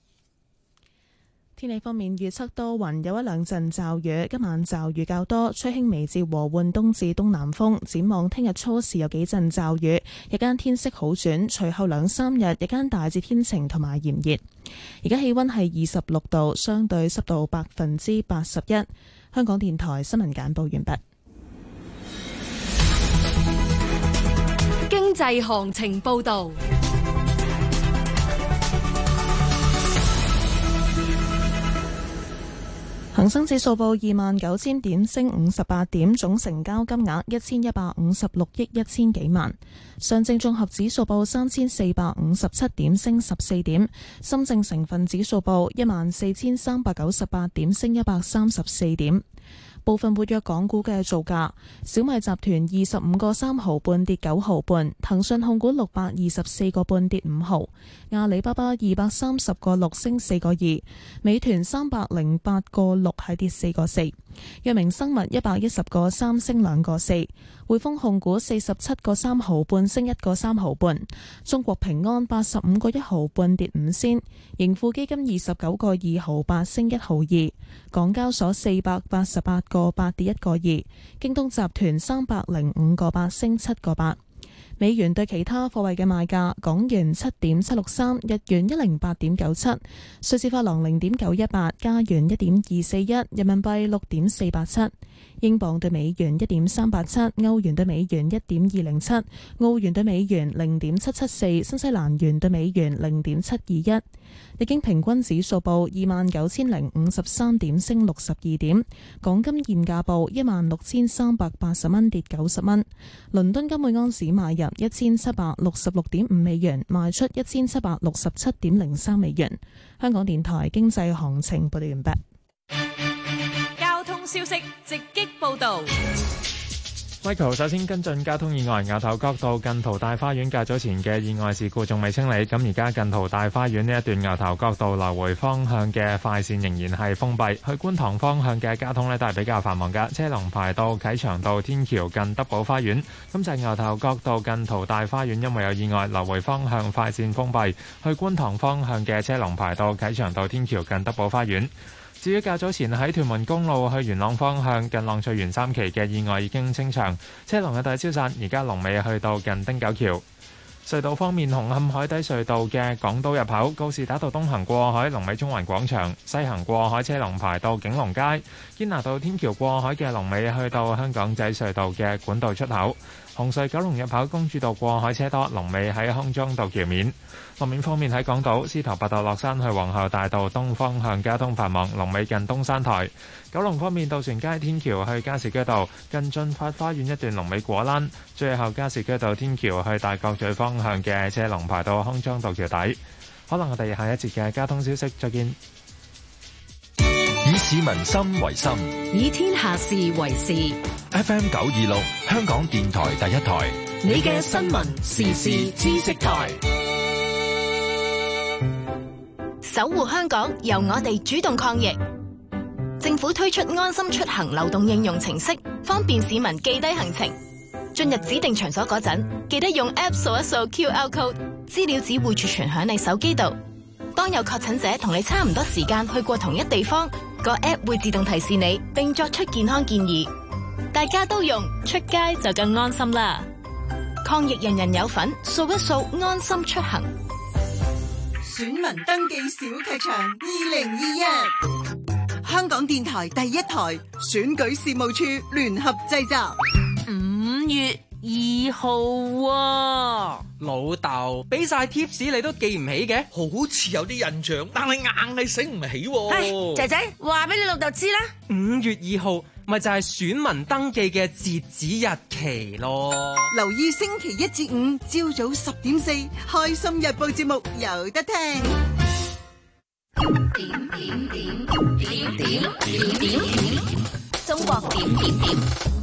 天氣方面，預測多雲，有一兩陣驟雨，今晚驟雨較多，吹輕微至和緩東至東南風。展望聽日初時有幾陣驟雨，日間天色好轉，隨後2-3日日間大致天晴同埋炎熱。而家氣溫係26度，相對濕度81%。香港電台新聞簡報完畢。 經濟行情報道。 恒生指數報29,000點，升58點，總成交金額1156億1000幾萬。上證綜合指數報3457點，升14點。深證成分指數報14,398點，升134點。部分活躍港股嘅造價：小米集團25個3毫半跌9毫半，騰訊控股624個半跌5毫，阿里巴巴230個6升4個2，美團308個6係跌4個4，藥明生物110個3升2個4，匯豐控股47個3毫半升1個3毫半，中國平安85個1毫半跌5仙，盈富基金29個2毫8升1毫2，港交所488個8跌1個2，京東集團305個8升7個8。美元對其他貨幣嘅賣價：港元7.763，日元108.97，瑞士法郎0.918，加元1.241，人民幣6.487，英鎊對美元1.387，歐元對美元1.207，澳元對美元0.774，新西蘭元對美元0.721。日經平均指數報29,053點，升62點。港金現價報16,380蚊，跌90蚊。倫敦金每盎司買入1766.5美元，賣出1767.03美元。香港電台經濟行情報道完畢。 交通消息直擊報道。 Michael 首先跟進交通意外，牛頭角道近淘大花園較早前嘅意外事故仲未清理，咁而家近淘大花園呢一段牛頭角道來回方向嘅快線仍然係封閉，去觀塘方向嘅交通呢都係比較繁忙㗎，車龍排到啟祥道天橋近德寶花園。咁就係牛頭角道近淘大花園因為有意外，來回方向快線封閉，去觀塘方向嘅車龍排到啟祥道天橋近德寶花園。至於較早前喺屯門公路去元朗方向近浪翠園3期嘅意外已經清場，車龍嘅大消散，而家龍尾去到近汀九橋。隧道方面，紅磡海底隧道嘅港島入口告士打道東行過海，龍尾中環廣場；西行過海車龍排到景隆街。堅拿道天橋過海嘅龍尾去到香港仔隧道嘅管道出口。紅隧九龍入口公主道過海車多，龍尾喺康莊道橋面。路面方面喺港島司徒拔道落山去皇后大道東方向交通繁忙，龍尾近東山台。九龍方面，渡船街天橋去加士居道近駿發花園一段龍尾果欄，最後加士居道天橋去大角咀方向嘅車龍排到康莊道橋底。可能我哋下一節嘅交通消息再見。 以市民心為心， 以天下事為事。 FM 926，香港電台第一台， 你嘅新聞時事知識台。守護香港，由我哋主動抗疫。政府推出安心出行流動應用程式，方便市民記低行程。進入指定場所嗰陣，記得用 App 掃一掃 QR code， 資料只會儲存響你手機度。當有確診者同你差唔多時間去過同一地方，個 App 會自動提示你，並作出健康建議。大家都用，出街就更安心啦！抗疫人人有份，掃一掃安心出行。 選民登記小劇場2021，香港電台第一台選舉事務處聯合製作。 5月 2號喎。 老豆，俾晒 tips 你都記唔起嘅？ 好似有啲印象，但係硬係醒唔起喎。 仔仔，話俾你老豆知啦。 5月2號咪就係選民登記嘅截止日期咯。 留意星期1至5朝早10點4，開心日報節目有得聽。 中國點點點。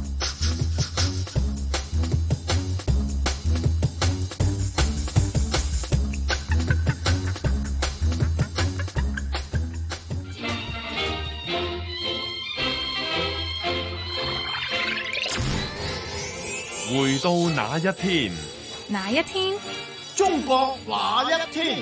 回到那一天， 哪一天？ 中國那一天？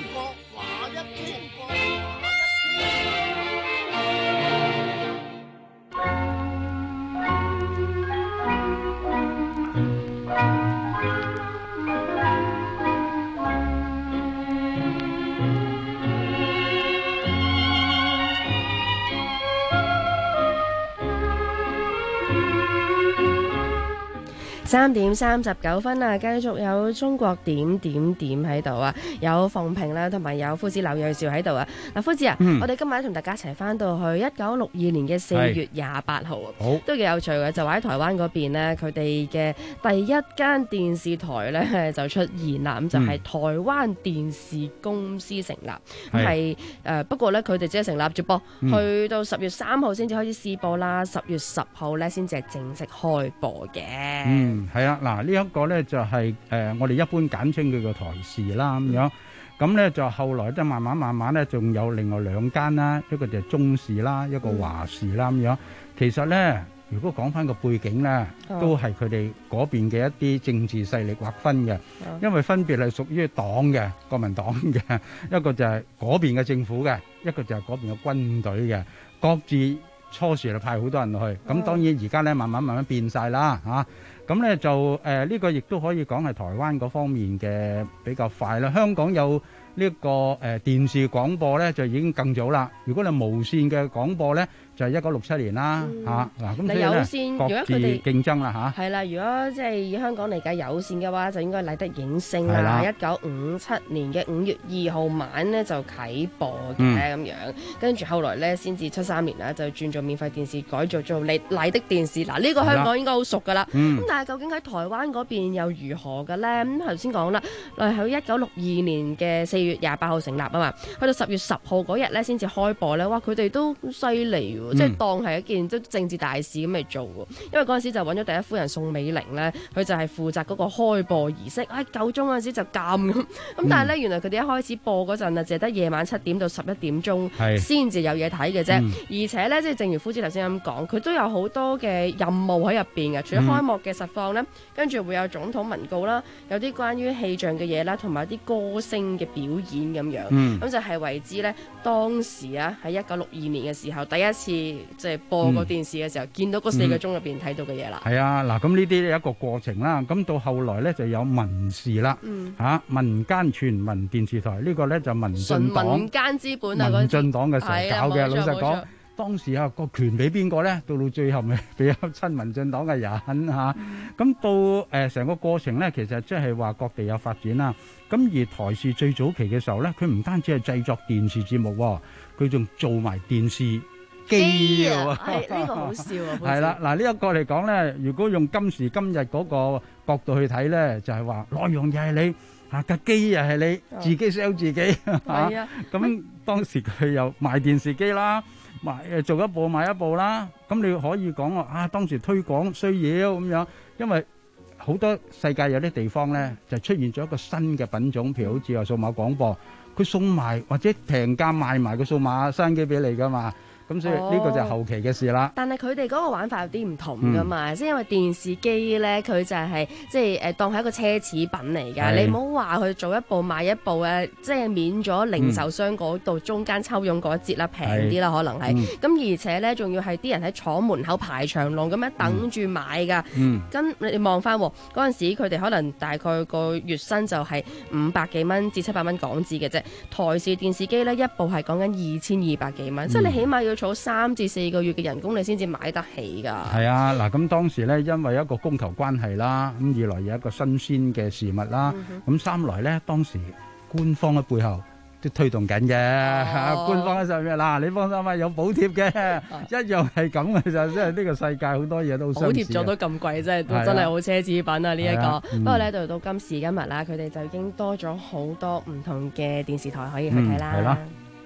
3點39分啊！繼續有中國點點點喺度啊，有鳳萍啦，同埋有夫子劉銳紹喺度啊。嗱，夫子啊，我哋今日同大家一齊翻到去1962年嘅4月28號啊，都幾有趣嘅。就話喺台灣嗰邊呢，佢哋嘅第一間電視台呢就出現啦，咁就係台灣電視公司成立，係不過呢，佢哋只係成立啫噃，去到10月3號先至開始試播啦，10月10號呢先至係正式開播嘅。 係啦，嗱呢一個咧就係我哋一般簡稱佢個台視啦咁樣，咁咧就後來即係慢慢咧，仲有另外2間啦，一個就係中視啦，一個華視啦咁樣。其實咧，如果講翻個背景咧，都係佢哋嗰邊嘅一啲政治勢力劃分嘅，因為分別係屬於黨嘅國民黨嘅，一個就係嗰邊嘅政府嘅，一個就係嗰邊嘅軍隊嘅，各自初時就派好多人落去，咁當然而家咧慢慢變晒啦嚇。咁咧就呢個亦都可以講係台灣嗰方面嘅比較快啦。香港有呢個電視廣播咧就已經更早啦。如果你無線嘅廣播咧，就係1967年啦嚇。嗱咁所以咧各自競爭啦嚇。 係啦，如果即係以香港嚟計有線嘅話，就應該麗的映聲啦。1957年嘅5月2號晚咧就啟播嘅咁樣，跟住後來咧先至73年啦就轉做免費電視，改做麗的電視。嗱呢個香港應該好熟噶啦。咁但係究竟喺台灣嗰邊又如何嘅咧？咁頭先講啦，喺1962年嘅4月28號成立啊嘛，去到10月10號嗰日咧先至開播咧，哇！佢哋都犀利喎，即係當係一件即政治大事咁嚟做喎。因為嗰陣時就揾咗第一夫人宋美齡咧，佢就係負責嗰個開播儀式。夠鐘嗰陣時就禁咁，但係咧原來佢哋一開始播嗰陣啊，淨係得夜晚7點到11點鐘先至有嘢睇嘅啫。而且咧，即係正如夫子頭先咁講，佢都有好多嘅任務喺入邊嘅，除咗開幕嘅實況咧，跟住會有總統文告啦，有啲關於氣象嘅嘢啦，同埋啲歌聲嘅表演咁樣，咁就係為之咧當時啊喺1962年嘅時候第一次即係播個電視嘅時候，見到嗰4個鐘入邊睇到嘅嘢啦。係啊，嗱咁呢啲一個過程啦，咁到後來咧就有民視啦，民間全民電視台呢個咧就民進黨民間資本啊， 民進黨嘅時候搞嘅。老實講，當時啊個權俾邊個咧？到最後咪俾親民進黨嘅人嚇。咁到成個過程咧，其實即係話各地有發展啦。咁而台視最早期嘅時候咧，佢唔單止係製作電視節目，佢仲做埋電視機啊！ 呢個好笑啊！ 係啦，嗱呢一個嚟講咧，如果用今時今日嗰個角度去睇咧，就係話內容又係你架機又係你自己 sell 自己嚇。咁當時佢又賣電視機啦，做一部賣一部啦。咁你可以講話當時推廣需要咁樣，因為好多世界有啲地方咧就出現咗一個新嘅品種，譬如好似話數碼廣播，佢送埋或者平價賣埋個數碼收音機俾你噶嘛。咁所以呢個就係後期嘅事啦。 但係佢哋嗰個玩法有啲唔同噶嘛，即係因為電視機咧，佢就係即係當係一個奢侈品嚟㗎。你唔好話佢做一部賣一部即係免咗零售商嗰度中間抽佣嗰一節啦，平啲啦可能係。咁而且咧，仲要係啲人喺廠門口排長龍咁樣等住買㗎。跟你望翻嗰陣時，佢哋可能大概個月薪就係500幾蚊至700蚊港紙嘅啫。台視電視機咧一部係講緊2200幾蚊，即係你起碼要儲3至4個月嘅人工，你先至買得起㗎。 係啊，嗱，咁當時咧，因為一個供求關係啦，咁二來有一個新鮮嘅事物啦，咁三來咧，當時官方嘅背後都推動緊嘅，官方喺上面嗱，你放心啊，有補貼嘅，一樣係咁嘅就，即係呢個世界好多嘢都補貼咗都咁貴，真係真係好奢侈品啊！呢一個，不過咧到今時今日啦，佢哋就已經多咗好多唔同嘅電視台可以去睇啦。係啦。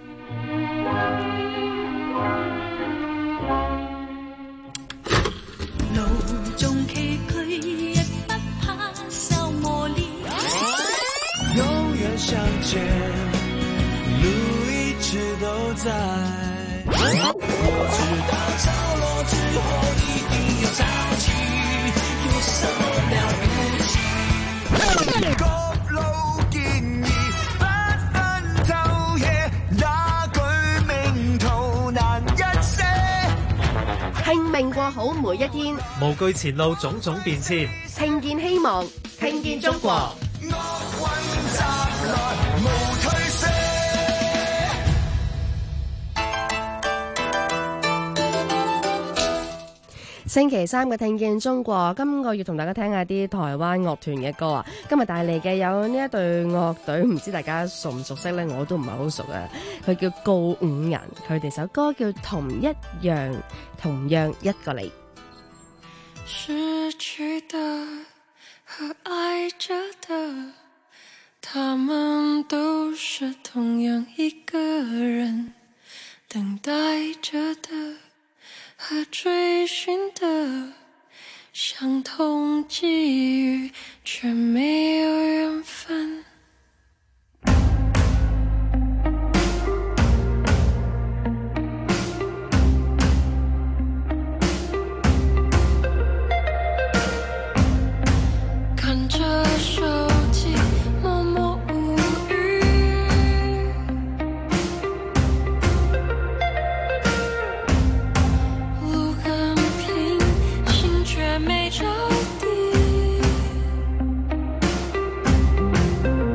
路縱崎嶇，亦不怕受磨練。永遠向前，路一直都在。我知道潮落之後一定要潮起，有什麼了不起？各路建議，不分晝夜，那句名圖難一些。 拼命過好每一天， 無懼前路種種變遷， 聽見希望，聽見中國。星期三嘅聽見中國，今個月同大家聽下啲台灣樂團嘅歌啊。今日帶嚟嘅有呢一隊樂隊，唔知大家熟唔熟悉呢？我都唔係好熟啊。佢叫告五人，佢哋首歌叫同一樣，同樣一個你。 失去的和愛着的，他們都是同樣一個人，等待着的和追尋的，相同際遇卻沒有緣分。看着手機默默無語，路很平，心卻沒着地。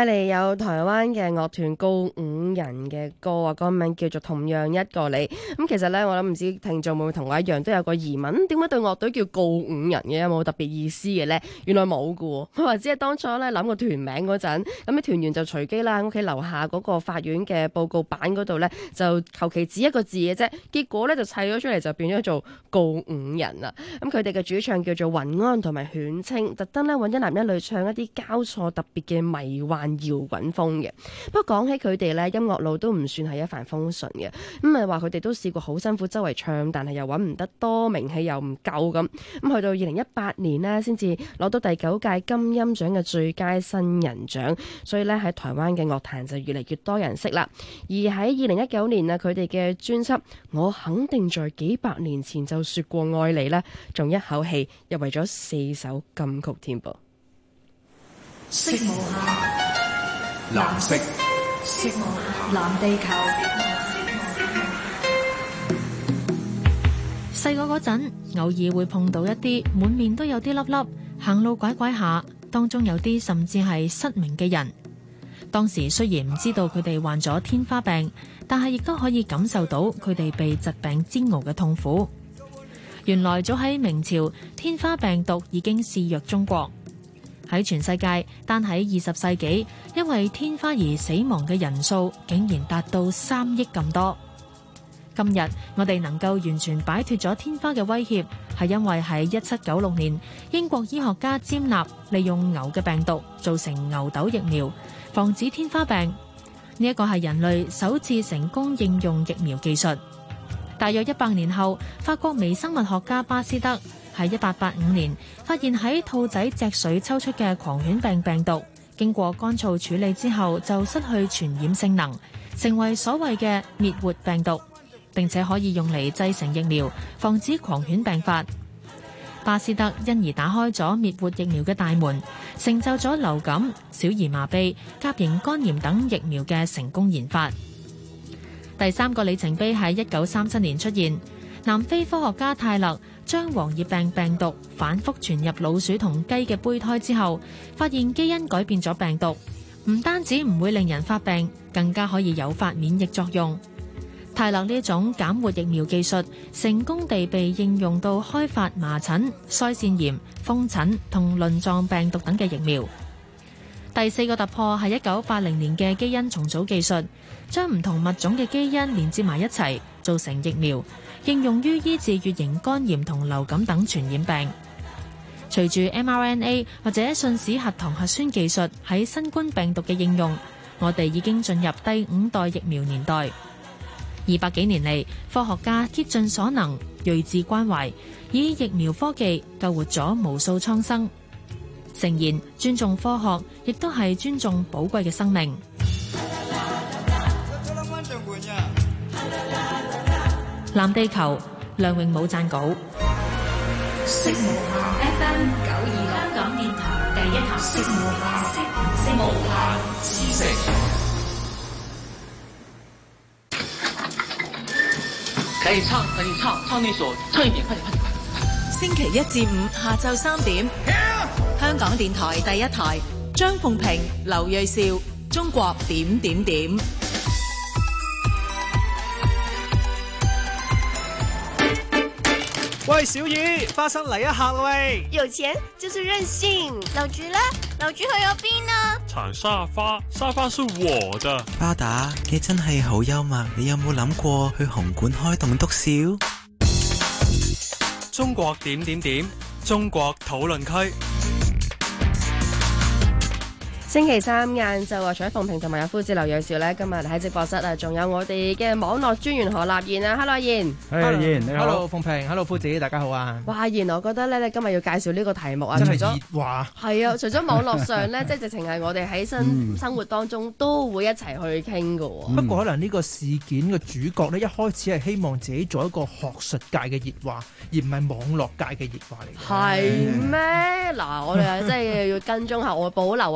帶嚟有台灣嘅樂團告五人嘅歌啊，歌名叫做《同樣一個你》。咁其實咧，我諗唔知聽眾會唔會同我一樣都有個疑問，點解對樂隊叫告五人嘅？有冇特別意思嘅咧？原來冇㗎喎，或者係當初咧諗個團名嗰陣，咁啲團員就隨機啦，喺屋企樓下嗰個法院嘅報告板嗰度咧，就求其指一個字嘅啫，結果咧就砌咗出嚟，就變咗做告五人啦。咁佢哋嘅主唱叫做雲安同埋犬青，特登咧揾一男一女唱一啲交錯特別嘅迷幻搖滾風嘅。不過講起佢哋咧，音樂路都唔算係一帆風順嘅。咁啊話佢哋都試過好辛苦周圍唱，但係又揾唔得多，名氣又唔夠咁。咁去到2018年呢，先至攞到第9屆金音獎嘅最佳新人獎。所以咧喺台灣嘅樂壇就越嚟越多人識啦。而喺2019年啊，佢哋嘅專輯《我肯定在幾百年前就說過愛你》呢，仲一口氣入圍咗4首金曲添噃。 色無限，藍色，色無限，藍地球。 細個嗰陣，偶爾會碰到一啲滿面都有啲粒粒，行路拐拐下，當中有啲甚至係失明嘅人。當時雖然唔知道佢哋患咗天花病，但係亦都可以感受到佢哋被疾病煎熬嘅痛苦。原來早喺明朝，天花病毒已經肆虐中國。喺全世界，單喺20世紀，因為天花而死亡嘅人數竟然達到3億咁多。今日我哋能夠完全擺脫咗天花嘅威脅，係因為喺1796年，英國醫學家詹納利用牛嘅病毒造成牛痘疫苗，防止天花病。呢一個係人類首次成功應用疫苗技術。大約100年後，法國微生物學家巴斯德喺1885年發現喺兔仔脊髓抽出嘅狂犬病病毒，經過乾燥處理之後就失去傳染性能，成為所謂嘅滅活病毒，並且可以用嚟製成疫苗，防止狂犬病發。巴斯德因而打開咗滅活疫苗嘅大門，成就咗流感、小兒麻痹、甲型肝炎等疫苗嘅成功研發。第3個里程碑喺1937年出現，南非科學家泰勒將黃熱病病毒反覆傳入老鼠同雞嘅胚胎之後，發現基因改變咗病毒，唔單止唔會令人發病，更加可以誘發免疫作用。泰勒呢種減活疫苗技術成功地被應用到開發麻疹、腮腺炎、風疹同輪狀病毒等嘅疫苗。第4個突破係1980年嘅基因重組技術，將唔同物種嘅基因連接埋一齊，做成疫苗，應用於醫治乙型肝炎同流感等傳染病。隨住 mRNA 或者信使核糖核酸技術喺新冠病毒嘅應用，我哋已經進入第5代疫苗年代。200幾年嚟，科學家竭盡所能，睿智關懷，以疫苗科技救活咗無數蒼生。誠然，尊重科學，亦都係尊重寶貴嘅生命。藍地球，梁詠武撰稿。 色無限 FM 92香港電台第1台，色無限知識。 可以唱那首，唱一點，快點。 星期1至5下晝3點，香港電台第1台，張鳳平、劉銳紹，中國點點點。 喂，小雨，花生嚟一下啦喂！ 有錢就是任性。老菊呢？老菊去咗邊啊？ 鏟沙發，沙發是我的。 巴打，你真係好幽默，你有冇諗過去紅館開棟篤笑？ 中國點點點，中國討論區。 星期3晏晝啊，除咗鳳平同埋有夫子劉銳紹咧，今日喺直播室啊，仲有我哋嘅網絡專員何立彥啊 ，Hello 彥。 係彥，你好。 Hello 鳳平 ，Hello 夫子，大家好啊。 哇，彥，我覺得咧，你今日要介紹呢個題目啊， 真係除咗熱話。 係啊，除咗網絡上咧，即係直情係我哋喺生活當中都會一齊去傾噶。 不過可能呢個事件嘅主角咧，一開始係希望自己做一個學術界嘅熱話，而唔係網絡界嘅熱話嚟嘅。 係咩？嗱，我哋真係要跟蹤下，我保留啊呢一句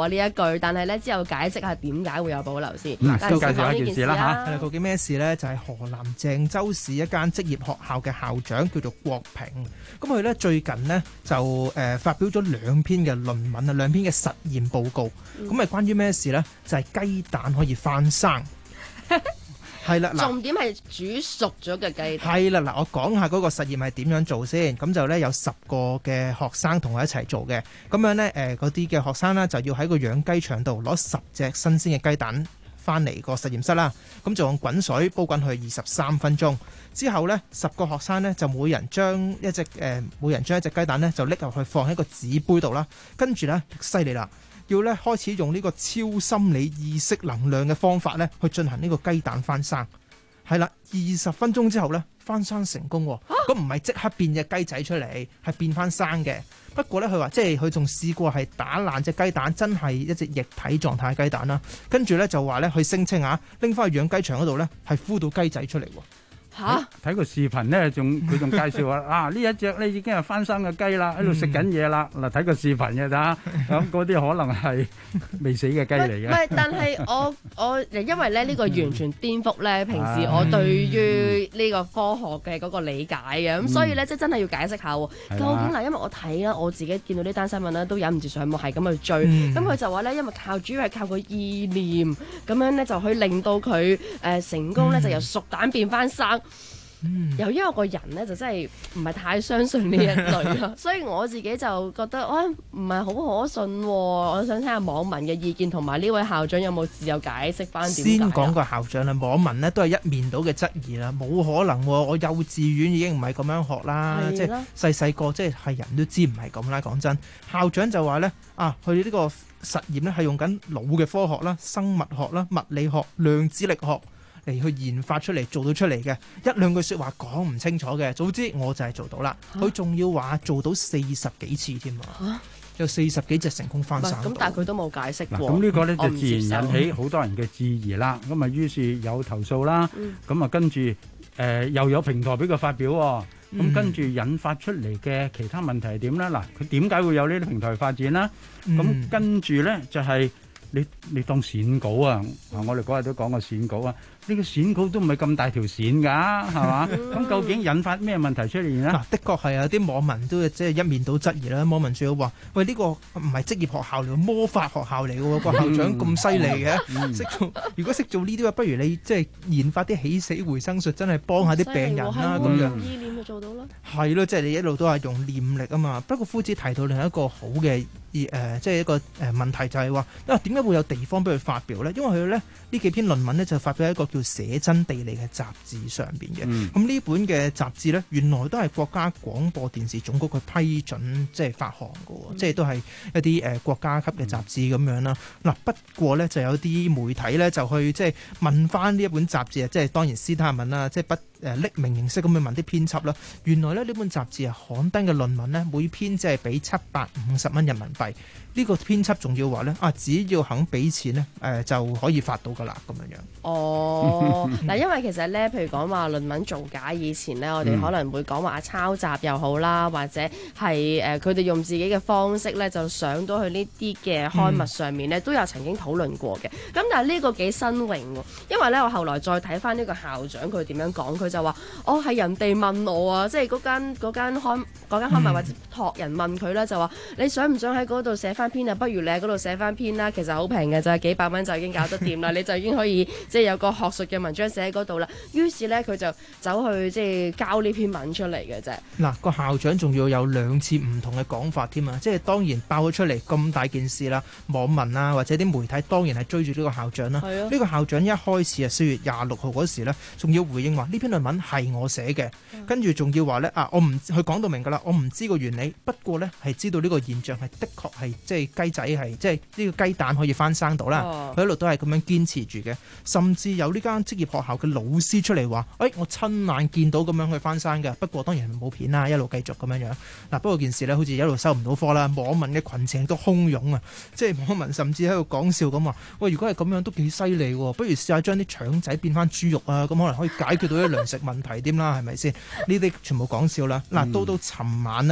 據，但係咧之後解釋下點解會有保留先。 嗱，都介紹下件事啦嚇。 係啦，究竟咩事呢？就係河南鄭州市一間職業學校嘅校長叫做郭平。咁佢咧最近呢，就發表咗2篇嘅論文啊，2篇嘅實驗報告。咁係關於咩事呢？就係雞蛋可以翻生。係啦， 重點係煮熟咗嘅雞蛋。 係啦，嗱，我講下嗰個實驗係點樣做先。咁就咧有10個嘅學生同我一齊做嘅。咁樣咧，嗰啲嘅學生呢，就要喺個養雞場度攞10隻新鮮嘅雞蛋翻嚟個實驗室啦。咁就用滾水煲滾佢23分鐘。之後呢，10個學生呢，就每人將一隻雞蛋呢，就拎入去放喺個紙杯度啦。跟住呢，犀利啦！要咧開始用呢個超心理意識能量嘅方法咧，去進行呢個雞蛋翻生。係啦，20分鐘之後咧，翻生成功喎。咁唔係即刻變隻雞仔出嚟，係變翻生嘅。不過咧，佢話即係佢仲試過係打爛隻雞蛋，真係一隻液體狀態嘅雞蛋啦。跟住咧就話咧，佢聲稱拎翻去養雞場嗰度咧，係孵到雞仔出嚟喎。 睇個視頻咧，佢仲介紹話呢一隻咧已經係翻生嘅雞啦，喺度食緊嘢啦。嗱，睇個視頻嘅咋，咁嗰啲可能係未死嘅雞嚟嘅。 唔係，但係我因為咧呢個完全顛覆咧平時我對於呢個科學嘅嗰個理解嘅，咁所以咧即係真係要解釋下喎。究竟嗱，因為我睇啦，我自己見到呢單新聞咧，都忍唔住上網係咁去追。咁佢就話咧，因為主要係靠個意念，咁樣咧就可以令到佢成功咧，就由熟蛋變翻生。由於我個人咧就真係唔係太相信呢一類啦，所以我自己就覺得唔係好可信喎。我想聽下網民嘅意見，同埋呢位校長有冇自由解釋翻點解？ 先講個校長啦，網民呢都係一面倒嘅質疑啦，冇可能喎！我幼稚園已經唔係咁樣學啦，即係細個即係人都知唔係咁啦。講真，校長就話呢，佢呢個實驗呢係用緊腦嘅科學啦、生物學啦、物理學、量子力學嚟去研發出嚟，做到出嚟嘅，1-2句説話講唔清楚嘅。早知我就係做到啦，佢仲要話做到40幾次添啊！有40幾隻成功翻生。 咁但係佢都冇解釋過。 咁呢個咧就自然引起好多人嘅質疑啦。咁啊，於是有投訴啦。咁啊，跟住又有平台俾佢發表喎。咁跟住引發出嚟嘅其他問題係點咧？嗱，佢點解會有呢啲平台發展啦？咁跟住咧就係你當選稿啊！我哋嗰日都講過選稿啊。呢個選稿都唔係咁大條線㗎，係嘛？咁究竟引發咩問題出現呢？ 的確係有啲網民都即係一面倒質疑啦。網民仲要話：喂，呢個唔係職業學校嚟，魔法學校嚟嘅喎，個校長咁犀利嘅，識做。如果識做呢啲，不如你即係研發啲起死回生術，真係幫下啲病人啦咁樣。 意念就做到啦。 係咯，即係你一路都係用念力啊嘛。不過夫子提到另一個好嘅即係一個問題就係話，點解會有地方俾佢發表呢？因為佢呢幾篇論文呢，就發表喺一個叫寫真地理嘅雜誌上邊嘅。咁呢本嘅雜誌呢，原來都係國家廣播電視總局去批准即係發行嘅，即係都係一啲國家級嘅雜誌咁樣啦。嗱，不過呢，就有啲媒體呢，就去即係問翻呢一本雜誌啊，即係當然私底下問啦，即係不匿名形式咁去問啲編輯啦。原來呢本雜誌刊登嘅論文呢，每篇即係俾750蚊人民幣。呢個編輯仲要話呢，只要肯俾錢呢，就可以發到噶啦咁樣。 嗱，因為其實咧，譬如講話論文造假以前咧，我哋可能會講話抄襲又好啦，或者係佢哋用自己嘅方式咧，就上到去呢啲嘅刊物上面咧，都有曾經討論過嘅。咁但係呢個幾新穎喎，因為咧我後來再睇翻呢個校長佢點樣講，佢就話：係人哋問我啊，即係嗰間刊物或者託人問佢咧，就話你想唔想喺嗰度寫翻篇啊？不如你喺嗰度寫翻篇啦，其實好平嘅就係幾百蚊就已經搞得掂啦，你就已經可以即係有個學術嘅文章寫喺嗰度啦。於是咧佢就走去即係交呢篇文出嚟嘅啫。 嗱，個校長仲要有2次唔同嘅講法添啊！即係當然爆咗出嚟咁大件事啦，網民啊或者啲媒體當然係追住呢個校長啦。呢個校長一開始4月26號嗰時咧，仲要回應話呢篇論文係我寫嘅，跟住仲要話咧我唔佢講到明㗎啦，我唔知個原理，不過咧係知道呢個現象係的確係即係雞仔係即係呢個雞蛋可以翻生到啦。佢一路都係咁樣堅持住嘅，甚至有呢間職業學校嘅老師出嚟話：我親眼見到咁樣去翻生嘅。不過當然係冇片啦，一路繼續咁樣樣。嗱，不過件事呢，好似一路收唔到科啦。網民嘅群情都洶湧啊，即係網民甚至喺度講笑咁話：喂，如果係咁樣都幾犀利喎，不如試下將啲腸仔變翻豬肉啊，咁可能可以解決到啲糧食問題添啦，係咪先？呢啲全部講笑啦。嗱，到尋晚呢，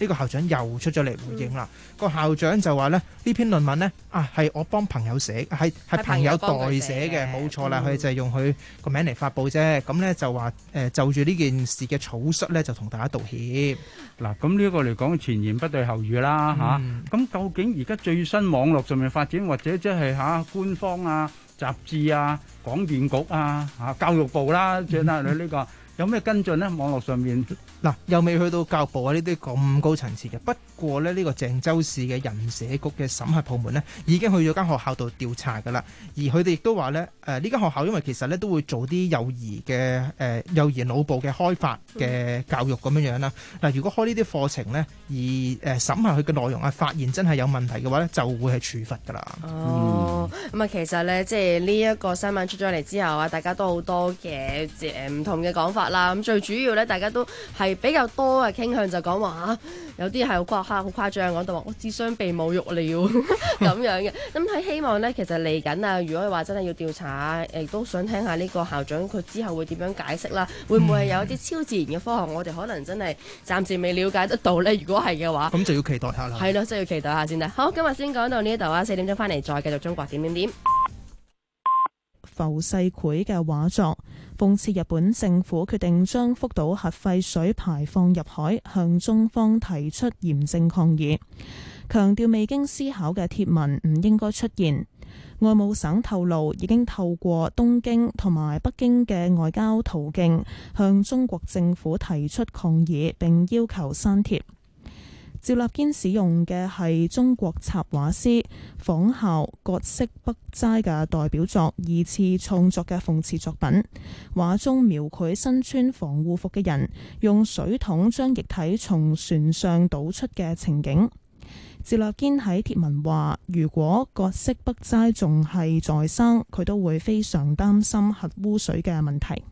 呢個校長又出咗嚟回應啦。個校長就話咧，呢篇論文呢係我幫朋友寫，係朋友代寫嘅，冇錯啦，佢就係用佢個名嚟發布啫。咁呢就話就住呢件事嘅草率呢，就同大家道歉。 嗱，咁呢一個嚟講前言不對後語啦嚇。咁究竟而家最新網絡上面發展，或者即係官方啊、雜誌啊、廣電局啊、教育部啦，即係呢個有咩跟進呢？網絡上面嗱，又未去到教育部啊呢啲咁高層次嘅。不過呢，呢個鄭州市嘅人社局嘅審核部門呢，已經去咗間學校度調查㗎啦。而佢哋亦都話呢，呢間學校因為其實呢都會做啲幼兒嘅幼兒腦部嘅開發嘅教育咁樣啦。嗱，如果開呢啲課程呢，而審核佢嘅內容啊，發現真係有問題嘅話呢，就會係處罰㗎啦。 咁啊，其實呢，即係呢一個新聞出咗嚟之後啊，大家都好多嘅唔同嘅講法啦。咁最主要呢，大家都係比較多嘅傾向就講話有啲係好誇張，講到話我智商被侮辱了咁樣嘅。咁係希望呢，其實嚟緊啊，如果話真係要調查，亦都想聽下呢個校長佢之後會點樣解釋啦。會唔會係有一啲超自然嘅科學，我哋可能真係暫時未了解得到呢？如果係嘅話， 咁就要期待下啦。 係咯，真係要期待下先得。好，今日先講到呢度啊，4點鐘翻嚟再繼續中國點點點。 浮世繪嘅畫作，諷刺日本政府決定將福島核廢水排放入海，向中方提出嚴正抗議，強調未經思考嘅貼文唔應該出現。外務省透露，已經透過東京同埋北京嘅外交途徑，向中國政府提出抗議，並要求刪帖。趙立堅使用嘅係中國插畫師仿效葛飾北齋嘅代表作二次創作嘅諷刺作品，畫中描繪身穿防護服嘅人用水桶將液體從船上倒出嘅情景。趙立堅喺貼文話，如果葛飾北齋仲係在生，佢都會非常擔心核污水嘅問題。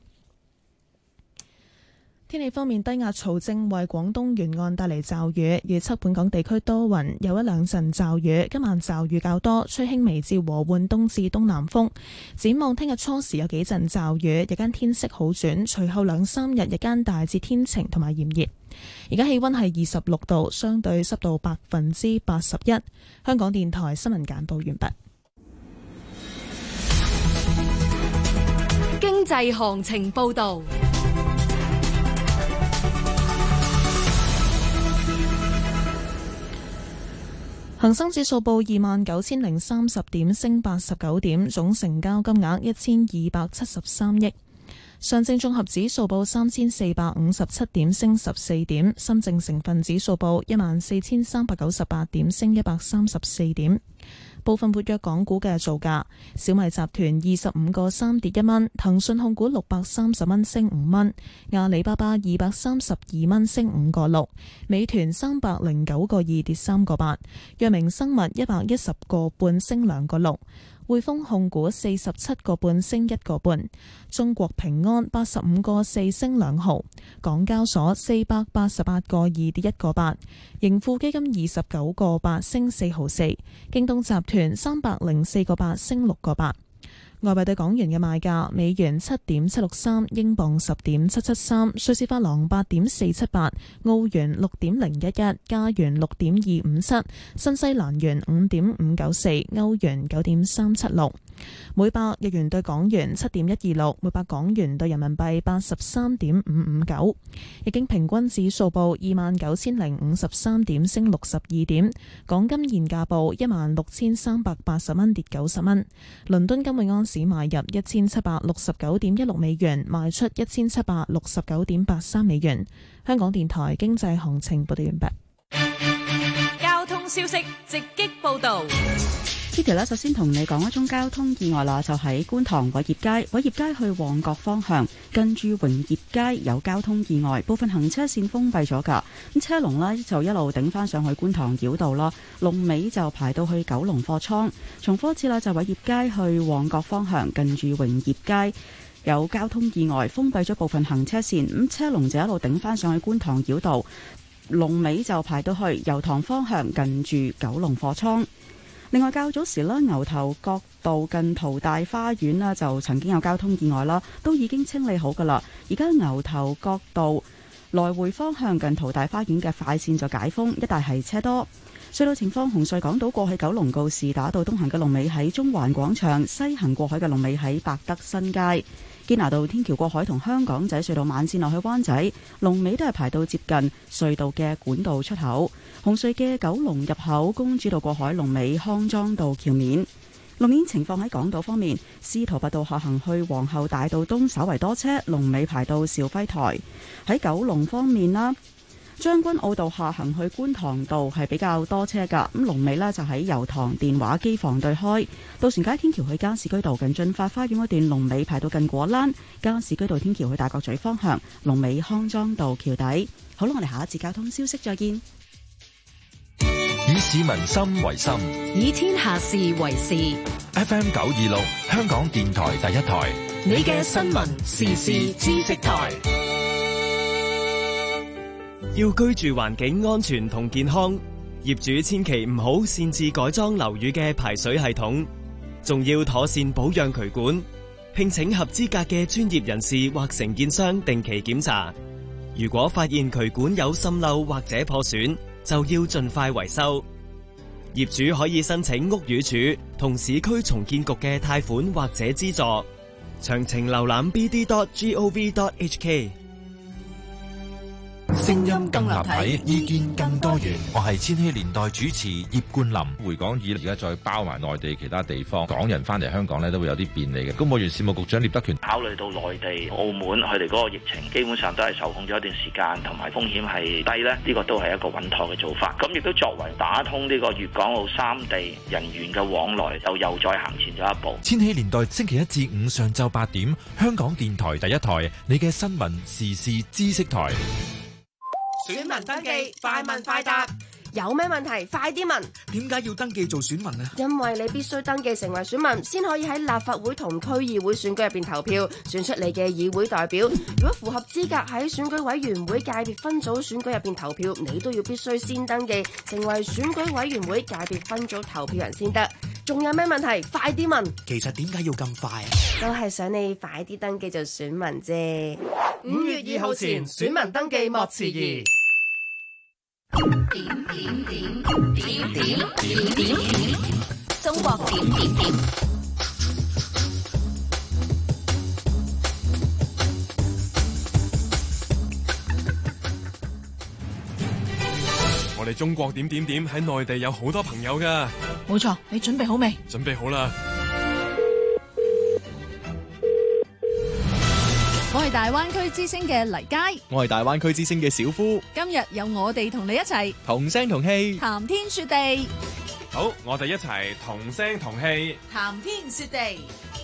天氣方面，低壓槽正為廣東沿岸帶嚟驟雨，預測本港地區多雲，有一兩陣驟雨。今晚驟雨較多，吹輕微至和緩東至東南風。展望聽日初時有幾陣驟雨，日間天色好轉，隨後兩三日日間大致天晴同埋炎熱。而家氣溫係26度，相對濕度81%。香港電台新聞簡報完畢。 經濟行情報道。 恒生指數報29,030點，升89點，總成交金額1273億。上證綜合指數報3,457點，升14點。深證成分指數報14,398點，升134點。部分活躍港股嘅造價：小米集團25個3跌1蚊，騰訊控股630蚊升5蚊，阿里巴巴232蚊升5個6，美團309個2跌3個8，藥明生物110個半升2個6。匯豐控股47個半升1個半，中國平安85個4升2毫，港交所488個2跌1個8，盈富基金29個8升4毫4，京東集團304個8升6個8。外幣對港元嘅賣價：美元7.763，英鎊10.773，瑞士法郎8.478，澳元6.011，加元6.257，新西蘭元5.594，歐元9.376。每百日元對港元7.126，每百港元對人民幣83.559。日經平均指數報29,053點，升62點。港金現價報16,380蚊，跌90蚊。倫敦金每安士買入1769.16美元，賣出1769.83美元。香港電台經濟行情報道完畢。 交通消息直擊報道。 呢條呢，首先同你講一宗交通意外啦，就喺觀塘偉業街，偉業街去旺角方向，近住榮業街有交通意外，部分行車線封閉咗㗎。咁車龍呢，就一路頂翻上去觀塘繞道啦，龍尾就排到去九龍貨倉。重複一次啦，就偉業街去旺角方向，近住榮業街有交通意外，封閉咗部分行車線，咁車龍就一路頂翻上去觀塘繞道，龍尾就排到去油塘方向，近住九龍貨倉。另外較早時咧，牛頭角道近淘大花園啦，就曾經有交通意外啦，都已經清理好噶啦。而家牛頭角道來回方向近淘大花園嘅快線就解封，一帶係車多。隧道情況：紅隧港島過去九龍告士打道東行嘅龍尾喺中環廣場，西行過海嘅龍尾喺百德新街。堅拿道天橋過海同香港仔隧道慢線落去灣仔，龍尾都係排到接近隧道嘅管道出口。紅隧嘅九龍入口公主道過海龍尾康莊道橋面。路面情況喺港島方面，司徒拔道下行去皇后大道東稍為多車，龍尾排到肇輝台。喺九龍方面啦，將軍澳道下行去觀塘道係比較多車噶，咁龍尾呢就喺油塘電話機房對開。渡船街天橋去加士居道近駿發花園嗰段龍尾排到近果欄，加士居道天橋去大角咀方向龍尾康莊道橋底。好啦，我哋下一節交通消息再見。 以市民心為心， 以天下事為事。 FM 926香港電台第一台， 你嘅新聞時事知識台。 要居住環境安全同健康，業主千祈唔好擅自改裝樓宇嘅排水系統，仲要妥善保養渠管，聘請合資格嘅專業人士或承建商定期檢查。如果發現渠管有滲漏或者破損，就要盡快維修。業主可以申請屋宇署同市區重建局嘅貸款或者資助。詳情瀏覽 bd.gov.hk。 聲音更立體，意見更多元。我係千禧年代主持葉冠霖。 回港易而家再包埋內地其他地方，港人翻嚟香港咧都會有啲便利嘅。公務員事務局長聶德權考慮到內地、澳門佢哋嗰個疫情基本上都係受控咗一段時間，同埋風險係低咧，呢個都係一個穩妥嘅做法。咁亦都作為打通呢個粵港澳三地人員嘅往來，就又再行前咗一步。 千禧年代星期一至五上晝8點，香港電台第一台，你嘅新聞時事知識台。 選民登記快問快答，有咩問題快啲問。 點解要登記做選民啊？ 因為你必須登記成為選民，先可以喺立法會同區議會選舉入邊投票，選出你嘅議會代表。如果符合資格喺選舉委員會界別分組選舉入邊投票，你都要必須先登記成為選舉委員會界別分組投票人先得。仲有咩問題快啲問。 其實點解要咁快啊？ 都係想你快啲登記做選民啫。 5月2號前選民登記莫遲疑。 中國點點點。 我哋中國點點點喺內地有好多朋友㗎。 冇錯，你準備好未？ 準備好啦。 我係大灣區之星嘅黎佳， 我係大灣區之星嘅小夫。 今日有我哋同你一齊同聲同氣， 談天說地。 好，我哋一齊同聲同氣， 談天說地。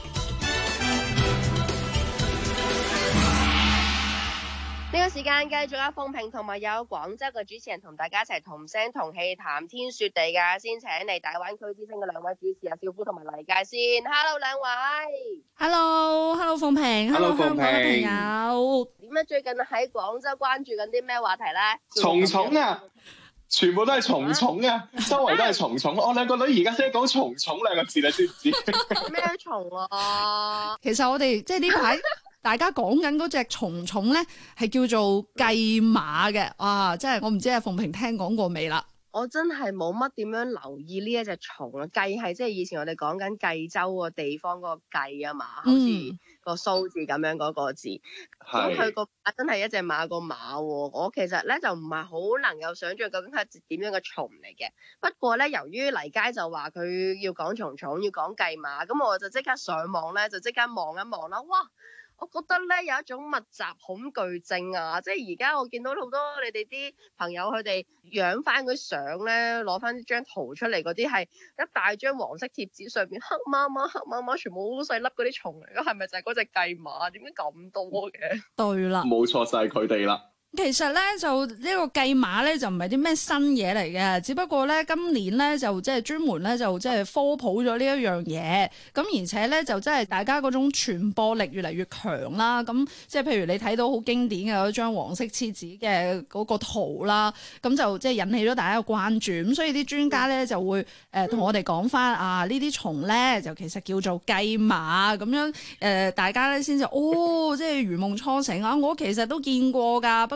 呢個時間繼續有鳳萍同埋有廣州嘅主持人同大家一齊同聲同氣談天說地㗎。先請嚟大灣區之星嘅兩位主持啊，小夫同埋黎佳先。Hello 兩位。 Hello 鳳萍。Hello 香港嘅朋友。 點解最近喺廣州關注緊啲咩話題咧？ 蟲蟲啊！全部都係蟲蟲啊！周圍都係蟲蟲。我兩個女而家先講蟲蟲兩個字，你知唔知？ 咩蟲啊？ 其實我哋即係呢排大家講緊嗰隻蟲蟲咧，係叫做薊馬嘅。哇！真係我唔知阿鳳萍聽講過未啦？ 我真係冇乜點樣留意呢一隻蟲啊！薊係即係以前我哋講緊薊州個地方嗰個薊啊嘛，好似個蘇字咁樣嗰個字。咁佢個馬真係一隻馬個馬喎。我其實咧就唔係好能夠想像究竟係點樣嘅蟲嚟嘅。不過咧，由於黎佳就話佢要講蟲蟲，要講薊馬，咁我就即刻上網咧，就即刻望一望啦。哇！我覺得咧有一種密集恐懼症啊！即係而家我見到好多你哋啲朋友佢哋養翻嗰啲相咧，攞翻張圖出嚟嗰啲係一大張黃色貼紙，上面黑麻麻全部好細粒嗰啲蟲嚟，係咪就係嗰隻薊馬？點解咁多嘅？對啦， 冇錯，就係佢哋啦。 其實咧就呢個薊馬咧就唔係啲咩新嘢嚟嘅，只不過咧今年咧就即係專門咧就即係科普咗呢一樣嘢，咁而且咧就即係大家嗰種傳播力越嚟越強啦，咁即係譬如你睇到好經典嘅嗰張黃色黐紙嘅嗰個圖啦，咁就即係引起咗大家嘅關注，咁所以啲專家咧就會同我哋講翻啊呢啲蟲咧就其實叫做薊馬咁樣，大家咧先至即係如夢初醒啊！我其實都見過㗎，不過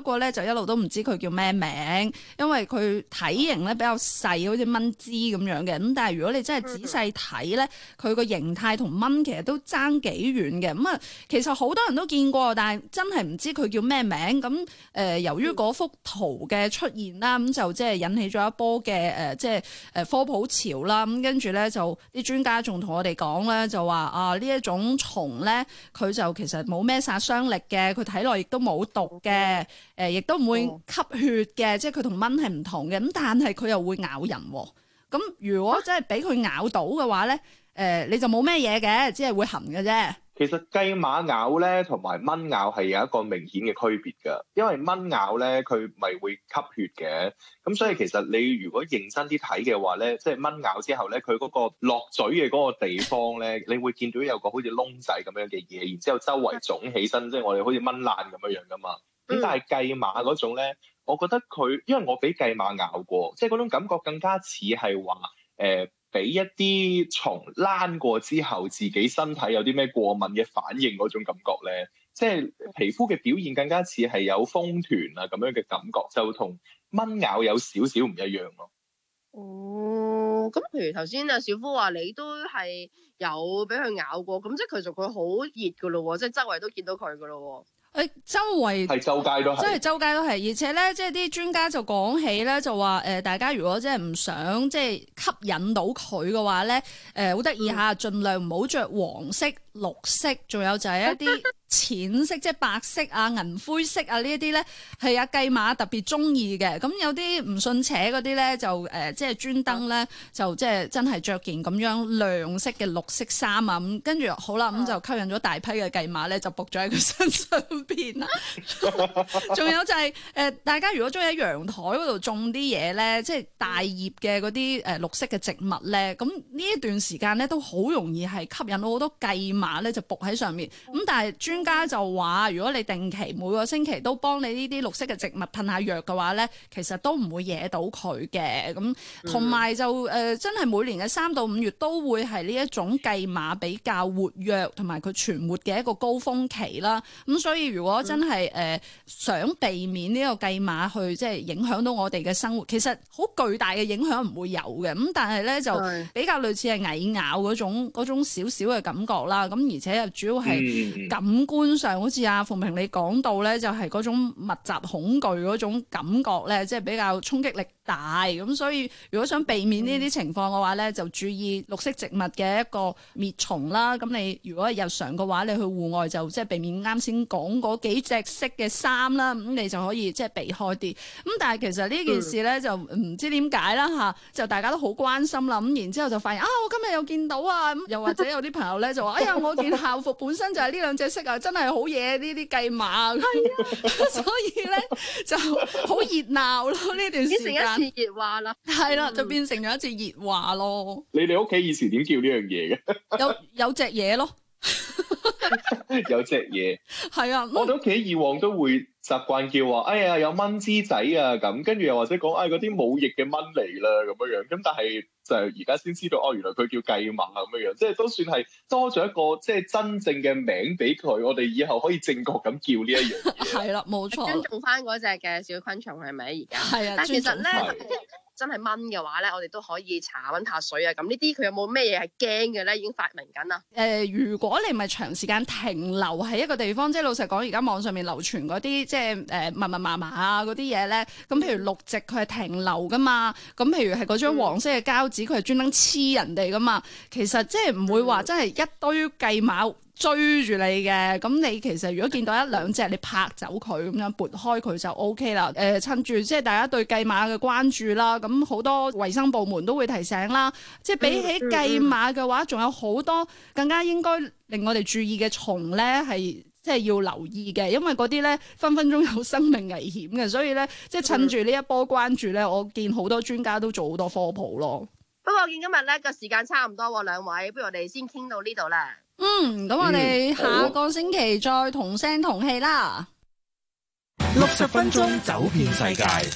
過咧就一路都唔知佢叫咩名，因為佢體型咧比較細，好似蚊枝咁樣嘅。咁但係如果你真係仔細睇咧，佢個形態同蚊其實都爭幾遠嘅。咁啊，其實好多人都見過，但係真係唔知佢叫咩名。咁由於嗰幅圖嘅出現啦，咁就即係引起咗一波嘅即係科普潮啦。咁跟住咧就啲專家仲同我哋講咧，就話啊呢一種蟲咧，佢就其實冇咩殺傷力嘅，佢體內亦都冇毒嘅，亦都唔會吸血嘅，即係佢同蚊係唔同嘅。咁但係佢又會咬人喎。咁如果真係俾佢咬到嘅話咧，你就冇咩嘢嘅，只係會痕嘅啫。 其實繼馬咬咧同埋蚊咬係有一個明顯嘅區別㗎，因為蚊咬咧佢咪會吸血嘅，咁所以其實你如果認真啲睇嘅話咧，即係蚊咬之後咧，佢嗰個落嘴嘅嗰個地方咧，你會見到有個好似窿仔咁樣嘅嘢，然之後周圍腫起身，即係我哋好似蚊爛咁樣噶嘛。咁但係繼馬嗰種咧，我覺得佢因為我俾繼馬咬過，即係嗰種感覺更加似係話俾一啲蟲躝過之後，自己身體有啲咩過敏嘅反應嗰種感覺咧，即係皮膚嘅表現更加似係有風團啊咁樣嘅感覺，就同蚊咬有少少唔一樣咯。 哦，咁譬如頭先啊小夫話你都係有俾佢咬過，咁即係其實佢好熱噶咯喎，即係周圍都見到佢噶咯喎。 周圍係周街都係， 真係周街都係，而且咧，即係啲專家就講起咧，就話大家如果即係唔想即係吸引到佢嘅話咧，好得意下，盡量唔好着黃色、綠色，仲有就係一啲淺色，即係白色啊、銀灰色啊呢一啲咧，係阿繼馬特別中意嘅。咁有啲唔信邪嗰啲咧，就即係專登咧，就即係真係着件咁樣亮色嘅綠色衫啊，咁跟住好啦，咁就吸引咗大批嘅繼馬咧，就伏咗喺佢身上邊啦。仲有就係大家如果中意喺陽台嗰度種啲嘢咧，即係大葉嘅嗰啲綠色嘅植物咧，咁呢一段時間咧都好容易係吸引到好多繼馬咧就伏喺上面。咁但係專家就話，如果你定期每個星期都幫你呢啲綠色嘅植物噴下藥嘅話咧，其實都唔會惹到佢嘅。咁同埋就真係每年嘅3到5月都會係呢一種繼馬比較活躍同埋佢存活嘅一個高峰期啦。咁所以如果真係想避免呢個繼馬去即係影響到我哋嘅生活，其實好巨大嘅影響唔會有嘅。咁但係咧就比較類似係蟻咬嗰種少少嘅感覺啦。咁而且又主要係感官上，好似阿馮平你講到咧，就係嗰種密集恐懼嗰種感覺咧，即係比較衝擊力大。咁所以如果想避免呢啲情況嘅話咧，就注意綠色植物嘅一個滅蟲啦。咁你如果係日常嘅話，你去戶外就即係避免啱先講嗰幾隻色嘅衫啦，咁你就可以即係避開啲。咁但係其實呢件事咧就唔知點解啦嚇，就大家都好關心啦。咁然之後就發現我今日又見到啊，咁又或者有啲朋友咧就話哎呀，我件校服本身就係呢兩隻色啊，真係好嘢呢啲繼馬。係啊，所以咧就好熱鬧咯呢段時間。 變成一次熱話啦。 係啦，就變成咗一次熱話咯。 你哋屋企以前點叫呢樣嘢嘅？ 有隻嘢咯。 有隻嘢係啊， 我哋屋企以往都會習慣叫話，哎呀有蚊枝仔啊咁，跟住又或者講嗰啲冇翼嘅蚊嚟啦咁樣樣，咁但係就而家先知道原來佢叫繼馬咁樣樣，即係都算係多咗一個即係真正嘅名俾佢，我哋以後可以正確咁叫呢一樣嘢。 係啦，冇錯， 尊重翻嗰隻嘅小昆蟲係咪而家？ 係啊， 但其實咧。真係蚊嘅話咧，我哋都可以搽蚊怕水啊！咁呢啲佢有冇咩嘢係驚嘅咧？已經發明緊啦。 如果你唔係長時間停留喺一個地方，即係老實講，而家網上面流傳嗰啲即係密密麻麻啊嗰啲嘢咧，咁譬如綠植佢係停留噶嘛，咁譬如係嗰張黃色嘅膠紙佢係專登黐人哋噶嘛，其實即係唔會話真係一堆繼馬追住你嘅，咁你其實如果見到一兩隻，你拍走佢咁樣撥開佢就 OK 啦。趁住即係大家對繼馬嘅關注啦，咁好多衛生部門都會提醒啦。即係比起繼馬嘅話，仲有好多更加應該令我哋注意嘅蟲咧，係即係要留意嘅，因為嗰啲咧分分鐘有生命危險嘅，所以咧即係趁住呢一波關注咧，我見好多專家都做好多科普咯。 不過我見今日咧個時間差唔多喎，兩位，不如我哋先傾到呢度啦。 咁我哋下個星期再同聲同氣啦。 60分鐘走遍世界。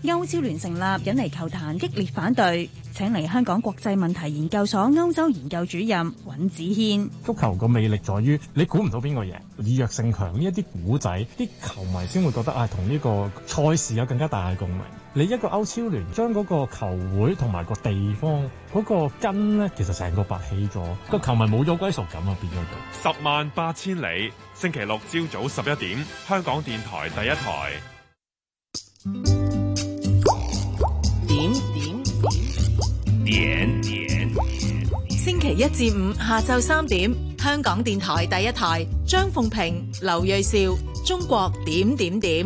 歐超聯成立引嚟球壇激烈反對，請嚟香港國際問題研究所歐洲研究主任尹子軒。 足球個魅力在於你估唔到邊個贏，以弱勝強呢一啲古仔，啲球迷先會覺得同呢個賽事有更加大嘅共鳴。你一個歐超聯將嗰個球會同埋個地方嗰個根呢，其實成個拔起咗，個球迷冇咗歸屬感啊，變咗做 108000里。星期六朝早11點，香港電台第一台。 點。星期一至五下晝3點，香港電台第一台，張鳳平、劉銳紹，中國點點點。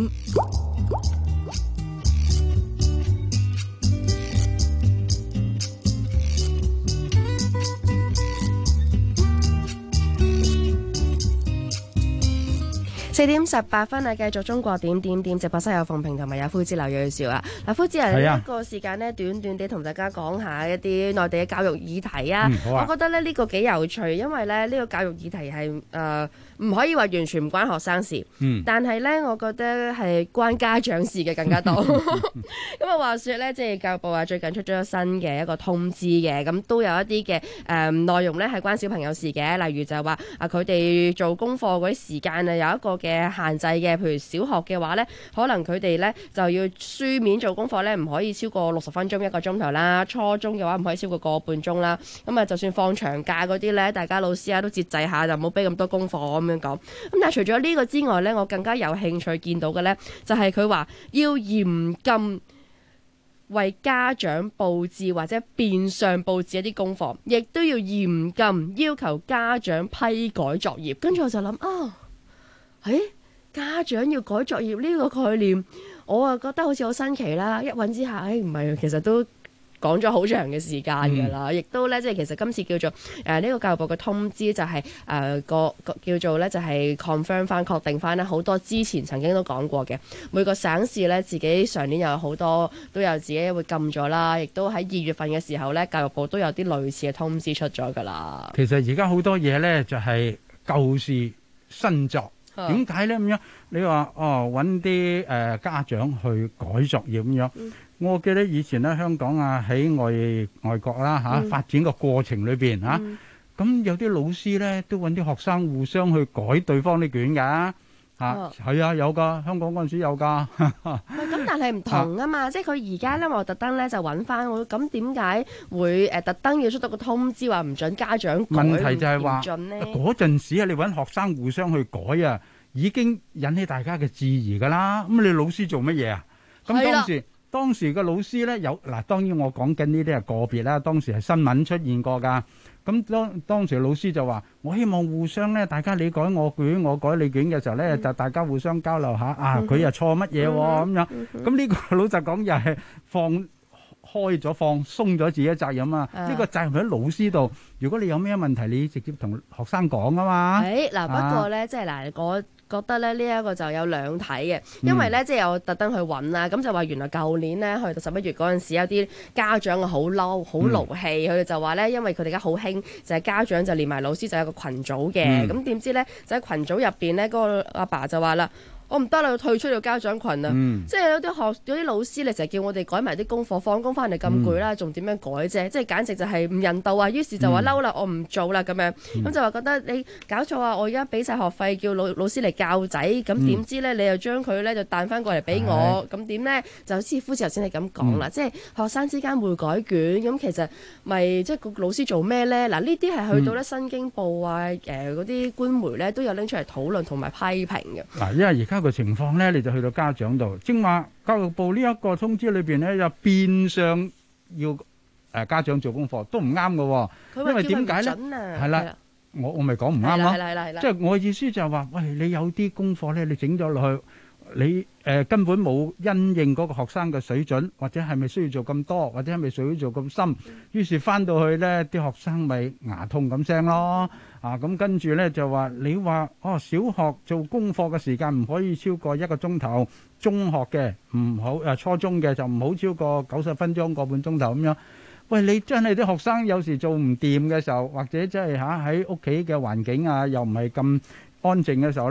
4點18分啊！繼續中國點點點直播室有鳳平同埋有夫子劉銳紹啊！嗱，夫子呢個時間呢，短短地同大家講下一啲內地嘅教育議題啊！我覺得咧呢個幾有趣，因為咧呢個教育議題係唔可以話完全唔關學生事，但係咧我覺得係關家長事嘅更加多。咁啊話說咧，即係教育部最近出咗新嘅一個通知嘅，咁都有一啲嘅內容咧係關小朋友事嘅，例如就係話佢哋做功課嗰啲時間啊有一個嘅限制嘅，譬如小學嘅話咧，可能佢哋咧就要書面做功課咧，唔可以超過60分鐘1個鐘頭啦。初中嘅話唔可以超過個半鐘啦。咁啊，就算放長假嗰啲咧，大家老師都節制下，就唔好俾咁多功課咁樣講。咁但係除咗呢個之外咧，我更加有興趣見到嘅咧，就係佢話要嚴禁為家長佈置或者變相佈置一啲功課，亦都要嚴禁要求家長批改作業。跟住我就諗家長要改作業呢個概念，我覺得好似好新奇啦。一揾之下，唔係，其實都講咗好長嘅時間㗎啦。亦都咧，即係其實今次叫做呢個教育部嘅通知就係個叫做咧就係 confirm 翻確定翻咧好多之前曾經都講過嘅每個省市咧自己上年有好多都有自己會禁咗啦，亦都喺2月份嘅時候咧教育部都有啲類似嘅通知出咗㗎啦。 其實而家好多嘢咧就係舊事新作。點解咧咁樣？你話揾啲家長去改作業咁樣。我記得以前咧香港喺外國啦發展個過程裏邊咁有啲老師咧都揾啲學生互相去改對方啲卷㗎係啊有㗎，香港嗰陣時有㗎。 咁但係唔同啊嘛，即係佢而家咧我特登咧就揾翻我，咁點解會特登要出到個通知話唔準家長改？ 問題就係話嗰陣時你揾學生互相去改已經引起大家嘅質疑㗎啦。咁你老師做乜嘢啊？咁當時個老師咧有當然我講緊呢啲係個別啦。當時係新聞出現過㗎。咁當時老師就話：我希望互相咧，大家你改我卷，我改你卷嘅時候咧，就大家互相交流下佢又錯乜嘢咁樣。咁呢個老實講又係放鬆咗自己嘅責任啊！呢個責任喺老師度。如果你有咩問題，你直接同學生講啊嘛。 不過咧，即係我覺得咧呢一個就有兩睇嘅，因為咧即係有特登去揾啦，咁就話原來舊年咧去到11月嗰陣時，有啲家長好嬲、好勞氣，佢哋就話咧，因為佢哋而家好興，就係家長就連埋老師就有個群組嘅，咁點知咧就喺群組入邊咧，嗰個阿爸就話啦：我唔得啦，要退出咗家長群啊！即係有啲老師你成日叫我哋改埋啲功課，放工翻嚟咁攰啦，仲點樣改啫？即係簡直就係唔人道啊！於是就話嬲啦，我唔做啦咁樣，咁就話覺得你搞錯啊！我而家俾晒學費叫老師嚟教仔，咁點知咧你又將佢咧就彈翻過嚟俾我，咁點咧？就好似夫子頭先你咁講啦，即係學生之間會改卷，咁其實咪即係個老師做咩咧？嗱，呢啲係去到咧新京報嗰啲官媒咧都有拎出嚟討論同埋批評嘅。 嗱，因為而家個情況咧，你就去到家長度，正話教育部呢一個通知裏邊咧，就變相要家長做功課都唔啱嘅，因為點解咧？係啦，我咪講唔啱咯，即係我意思就係話，喂，你有啲功課咧，你整咗落去，你根本冇因應嗰個學生嘅水準，或者係咪需要做咁多，或者係咪需要做咁深，於是翻到去咧，啲學生咪牙痛咁聲咯。咁跟住咧就話你話小學做功課嘅時間唔可以超過1個鐘頭，中學嘅唔好初中嘅就唔好超過90分鐘個半鐘頭咁樣。喂，你真係啲學生有時做唔掂嘅時候，或者真係喺屋企嘅環境又唔係咁安靜嘅時候咧，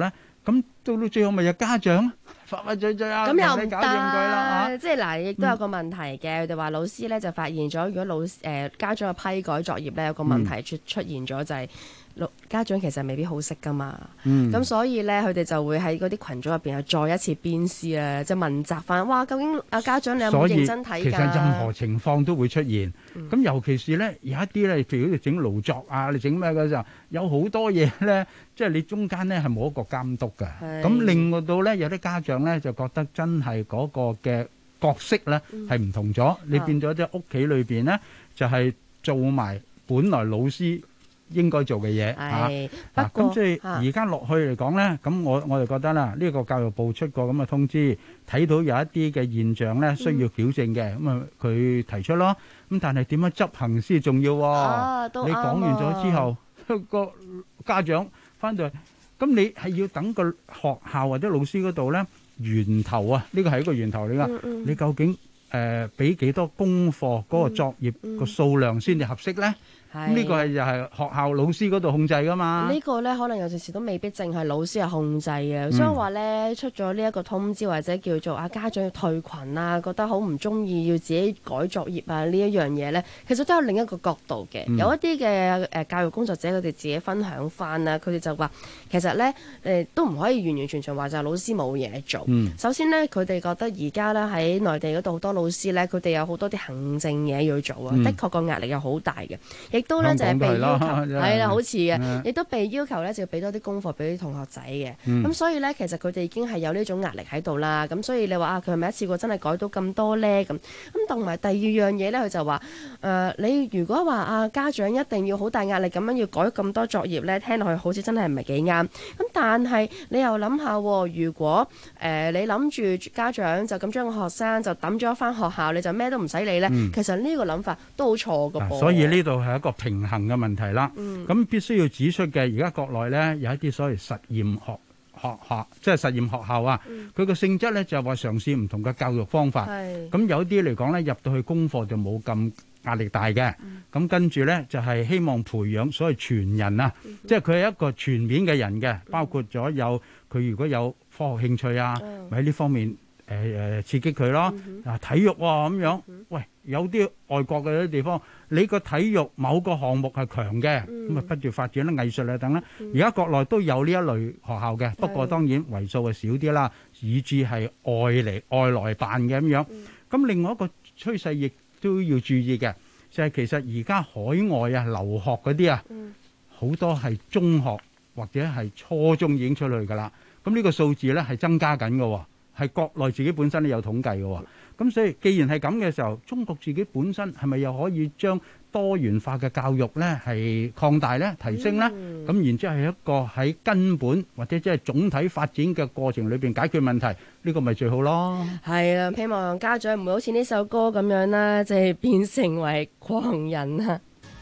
咁到最後咪有家長發發嘴嘴啊， 咁又唔搞掂佢啦得，即係嗱，亦都有個問題嘅。佢哋話老師咧就發現咗，如果家長嘅批改作業咧有個問題出現咗，就係家長其實未必好識噶嘛。咁所以咧佢哋就會喺嗰啲群組入邊又再一次鞭屍啦，即係問責翻。哇，究竟家長你有冇認真睇㗎？ 其實任何情況都會出現。咁尤其是咧有一啲咧，譬如你整勞作啊，你整咩嘅時候，有好多嘢咧，即係你中間咧係冇一個監督嘅。咁令到咧有啲家長咧就覺得真係嗰個嘅角色咧係唔同咗，你變咗即係屋企裏邊咧就係做埋本來老師應該做嘅嘢嚇。咁即係而家落去嚟講咧，咁我就覺得啦，呢個教育部出過咁嘅通知，睇到有一啲嘅現象咧需要矯正嘅，咁啊佢提出咯。咁但係點樣執行先重要喎？你講完咗之後，個家長翻到去，咁你係要等個學校或者老師嗰度咧源頭啊，呢個係一個源頭嚟噶。你究竟俾幾多功課嗰個作業個數量先至合適咧？咁呢個係就係學校老師嗰度控制噶嘛？ 呢個咧可能有陣時都未必淨係老師係控制嘅，所以話咧出咗呢一個通知或者叫做家長要退群啊，覺得好唔中意要自己改作業啊呢一樣嘢咧，其實都有另一個角度嘅。有一啲嘅教育工作者佢哋自己分享翻啦，佢哋就話其實咧都唔可以完完全全話就係老師冇嘢做。首先咧佢哋覺得而家咧喺內地嗰度好多老師咧，佢哋有好多啲行政嘢要做啊，的確個壓力又好大嘅。亦都咧就係被要求，係啦，好似嘅，亦都被要求咧就要俾多啲功課俾啲同學仔嘅。咁所以咧，其實佢哋已經係有呢種壓力喺度啦。咁所以你話佢係咪一次過真係改到咁多咧？咁同埋第二樣嘢咧，佢就話你如果話家長一定要好大壓力咁樣要改咁多作業咧，聽落去好似真係唔係幾啱。咁但係你又諗下，如果你諗住家長就咁將個學生就抌咗返學校，你就咩都唔使理咧，其實呢個諗法都好錯㗎噃。 所以呢度係一個平衡嘅問題啦。咁必須要指出嘅，而家國內咧有一啲所謂實驗學校，即係實驗學校啊。佢個性質咧就係話嘗試唔同嘅教育方法。咁有啲嚟講咧入到去功課就冇咁壓力大嘅。咁跟住咧就係希望培養所謂全人啊，即係佢係一個全面嘅人嘅，包括咗有佢如果有科學興趣啊，咪喺呢方面刺激佢咯。體育咁樣，喂，有啲外國嘅啲地方，你個體育某個項目係強嘅，咁啊不斷發展啦，藝術啊等啦。而家國內都有呢一類學校嘅，不過當然為數係少啲啦，以至係外來辦嘅咁樣。咁另外一個趨勢亦都要注意嘅，就係其實而家海外啊留學嗰啲啊，好多係中學或者係初中已經出去㗎啦。咁呢個數字咧係增加緊嘅，係國內自己本身都有統計嘅。咁所以既然係咁嘅時候，中國自己本身係咪又可以將多元化嘅教育咧係擴大咧、提升咧？咁然之後係一個喺根本或者即係總體發展嘅過程裏邊解決問題，呢個咪最好咯。 係啊，希望家長唔會好似呢首歌咁樣啦，即係變成為狂人啊！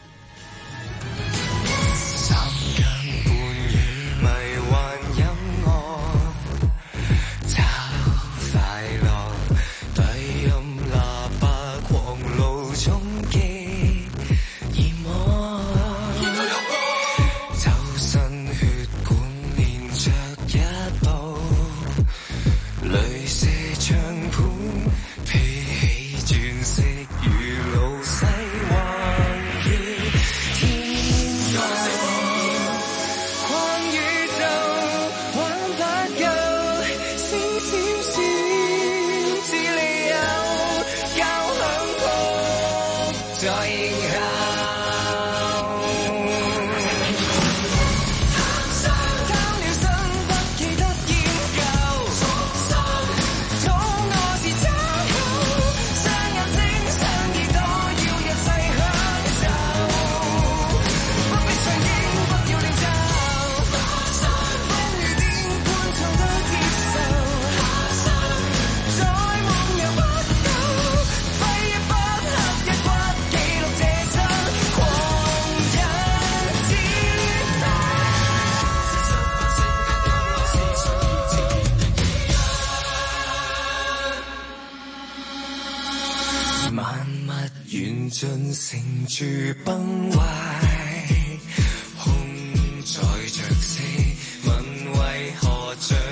盡成住崩壞，空載着死，問為何像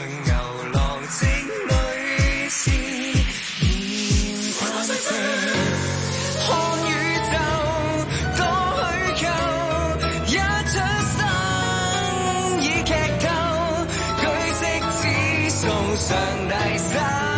上大手。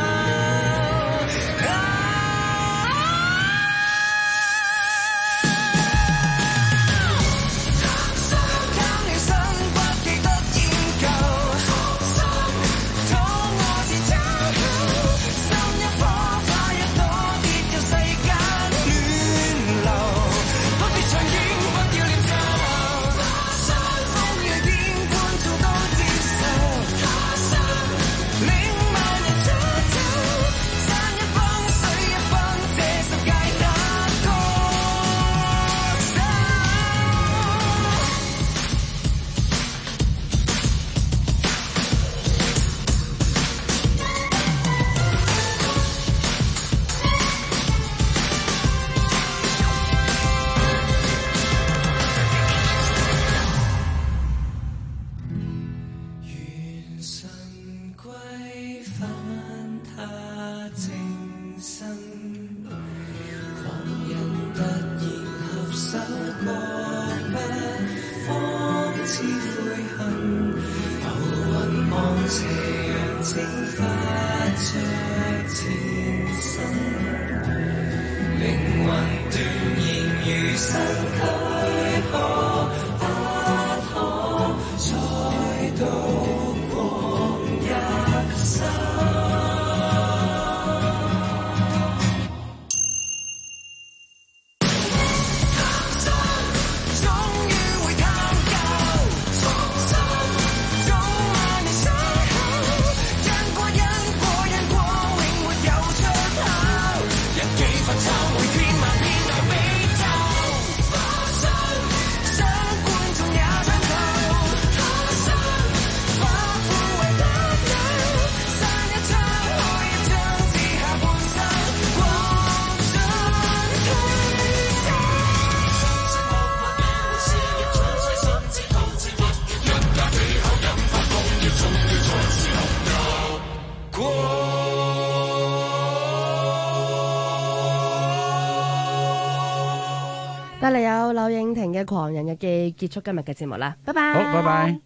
帶嚟有柳應廷嘅《狂人日記》，結束今日嘅節目啦，拜拜。 好，拜拜。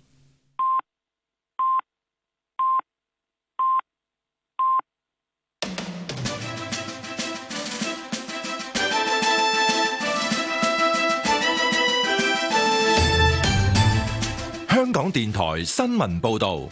香港電台新聞報導。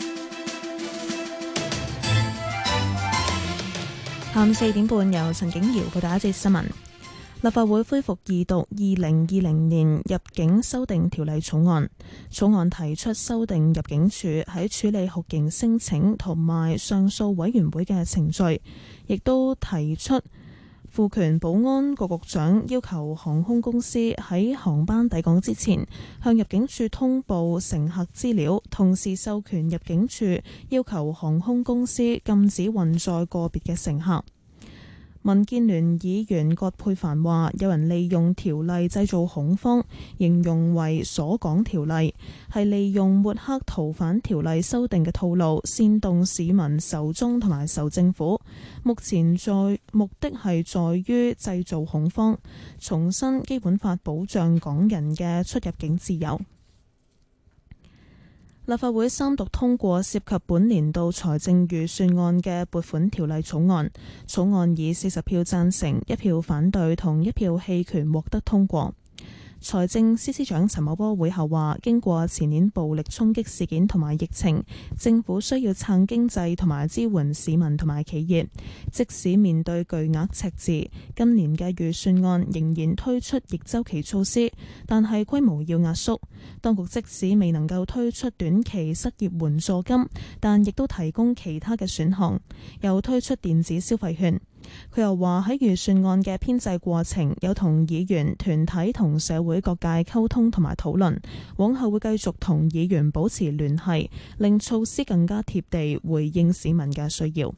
下午4點半，由陳景瑤報道一節新聞。立法會恢復二讀2020年入境修訂條例草案。草案提出修訂入境處喺處理酷刑申請同埋上訴委員會嘅程序，亦都提出賦權保安局局長要求航空公司喺航班抵港之前向入境處通報乘客資料，同時授權入境處要求航空公司禁止運載個別嘅乘客。民建聯議員葛珮帆話：有人利用條例製造恐慌，形容為鎖港條例，係利用抹黑逃犯條例修訂嘅套路，煽動市民仇中同埋仇政府。目的係在於製造恐慌，重申基本法保障港人嘅出入境自由。立法會三讀通過涉及本年度財政預算案嘅撥款條例草案，草案以40票贊成、1票反對同1票棄權獲得通過。財政司司長陳茂波會後話，經過前年暴力衝擊事件同埋疫情，政府需要撐經濟同埋支援市民同埋企業。即使面對巨額赤字，今年嘅預算案仍然推出逆周期措施，但係規模要壓縮。當局即使未能夠推出短期失業援助金，但亦都提供其他嘅選項，又推出電子消費券。佢又話喺預算案嘅編製過程，有同議員、團體同社會各界溝通同埋討論，往後會繼續同議員保持聯繫，令措施更加貼地回應市民嘅需要。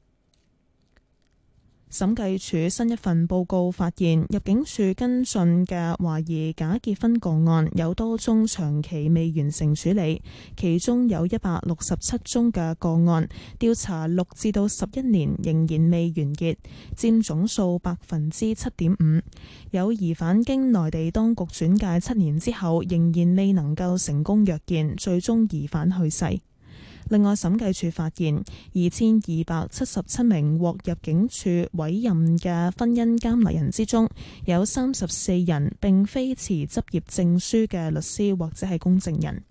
審計署新一份報告發現，入境處跟進嘅懷疑假結婚個案有多宗長期未完成處理，其中有167宗嘅個案調查6至到11年仍然未完結，佔總數7.5%。有疑犯經內地當局轉介7年之後，仍然未能夠成功約見，最終疑犯去世。 另外，審計署發現2277名獲入境處委任嘅婚姻監禮人之中，有34人並非持執業證書嘅律師或者係公證人。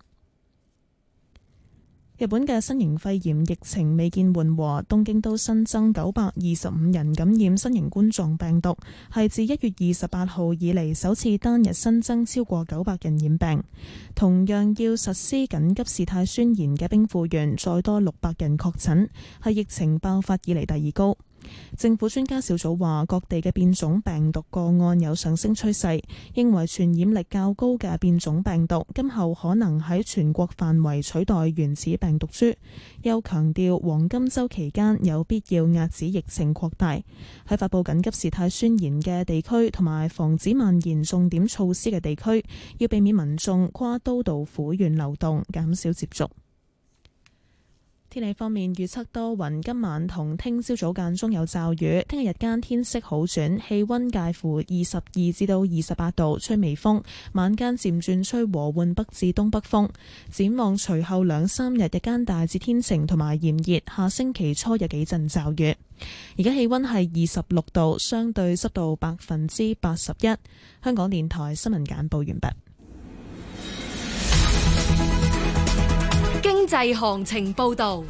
日本嘅新型肺炎疫情未見緩和，東京都新增925人感染新型冠狀病毒，係自1月28號以嚟首次單日新增超過900人染病。同樣要實施緊急事態宣言嘅兵庫縣再多600人確診，係疫情爆發以嚟第二高。政府專家小組話，各地嘅變種病毒個案有上升趨勢，認為傳染力較高嘅變種病毒今後可能喺全國範圍取代原始病毒株。又強調黃金週期間有必要遏止疫情擴大。喺發布緊急事態宣言嘅地區同埋防止蔓延重點措施嘅地區，要避免民眾跨都道府縣流動，減少接觸。天氣方面，預測多雲，今晚同聽朝早間中有驟雨，聽日日間天色好轉，氣溫介乎22至到28度，吹微風，晚間漸轉吹和緩北至東北風。展望隨後2-3日日間大致天晴同埋炎熱，下星期初有幾陣驟雨。而家氣溫係26度，相對濕度81%。香港電台新聞簡報完畢。 經濟行情報道。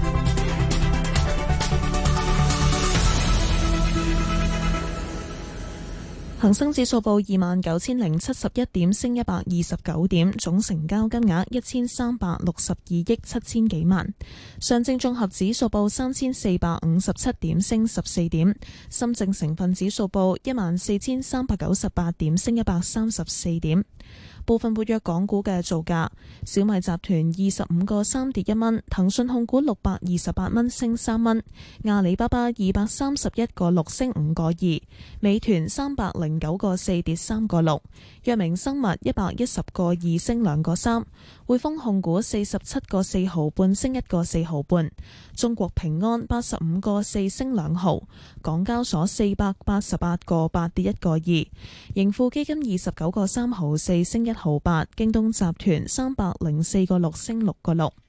恒生指數報29,071點，升129點，總成交金額1362億7千幾萬。上證綜合指數報3457點，升14點。深證成分指數報14,398點，升134點。部分活躍港股嘅造價：小米集團25個3跌1蚊，騰訊控股628蚊升3蚊，阿里巴巴231個6升5個2，美團309個4跌3個6，藥明生物110個2升2個3，匯豐控股47個4毫半升1個4毫半，中國平安85個4升2毫，港交所488個8跌1個2，盈富基金29個3毫4升1毫8，京東集團304個6升6個6。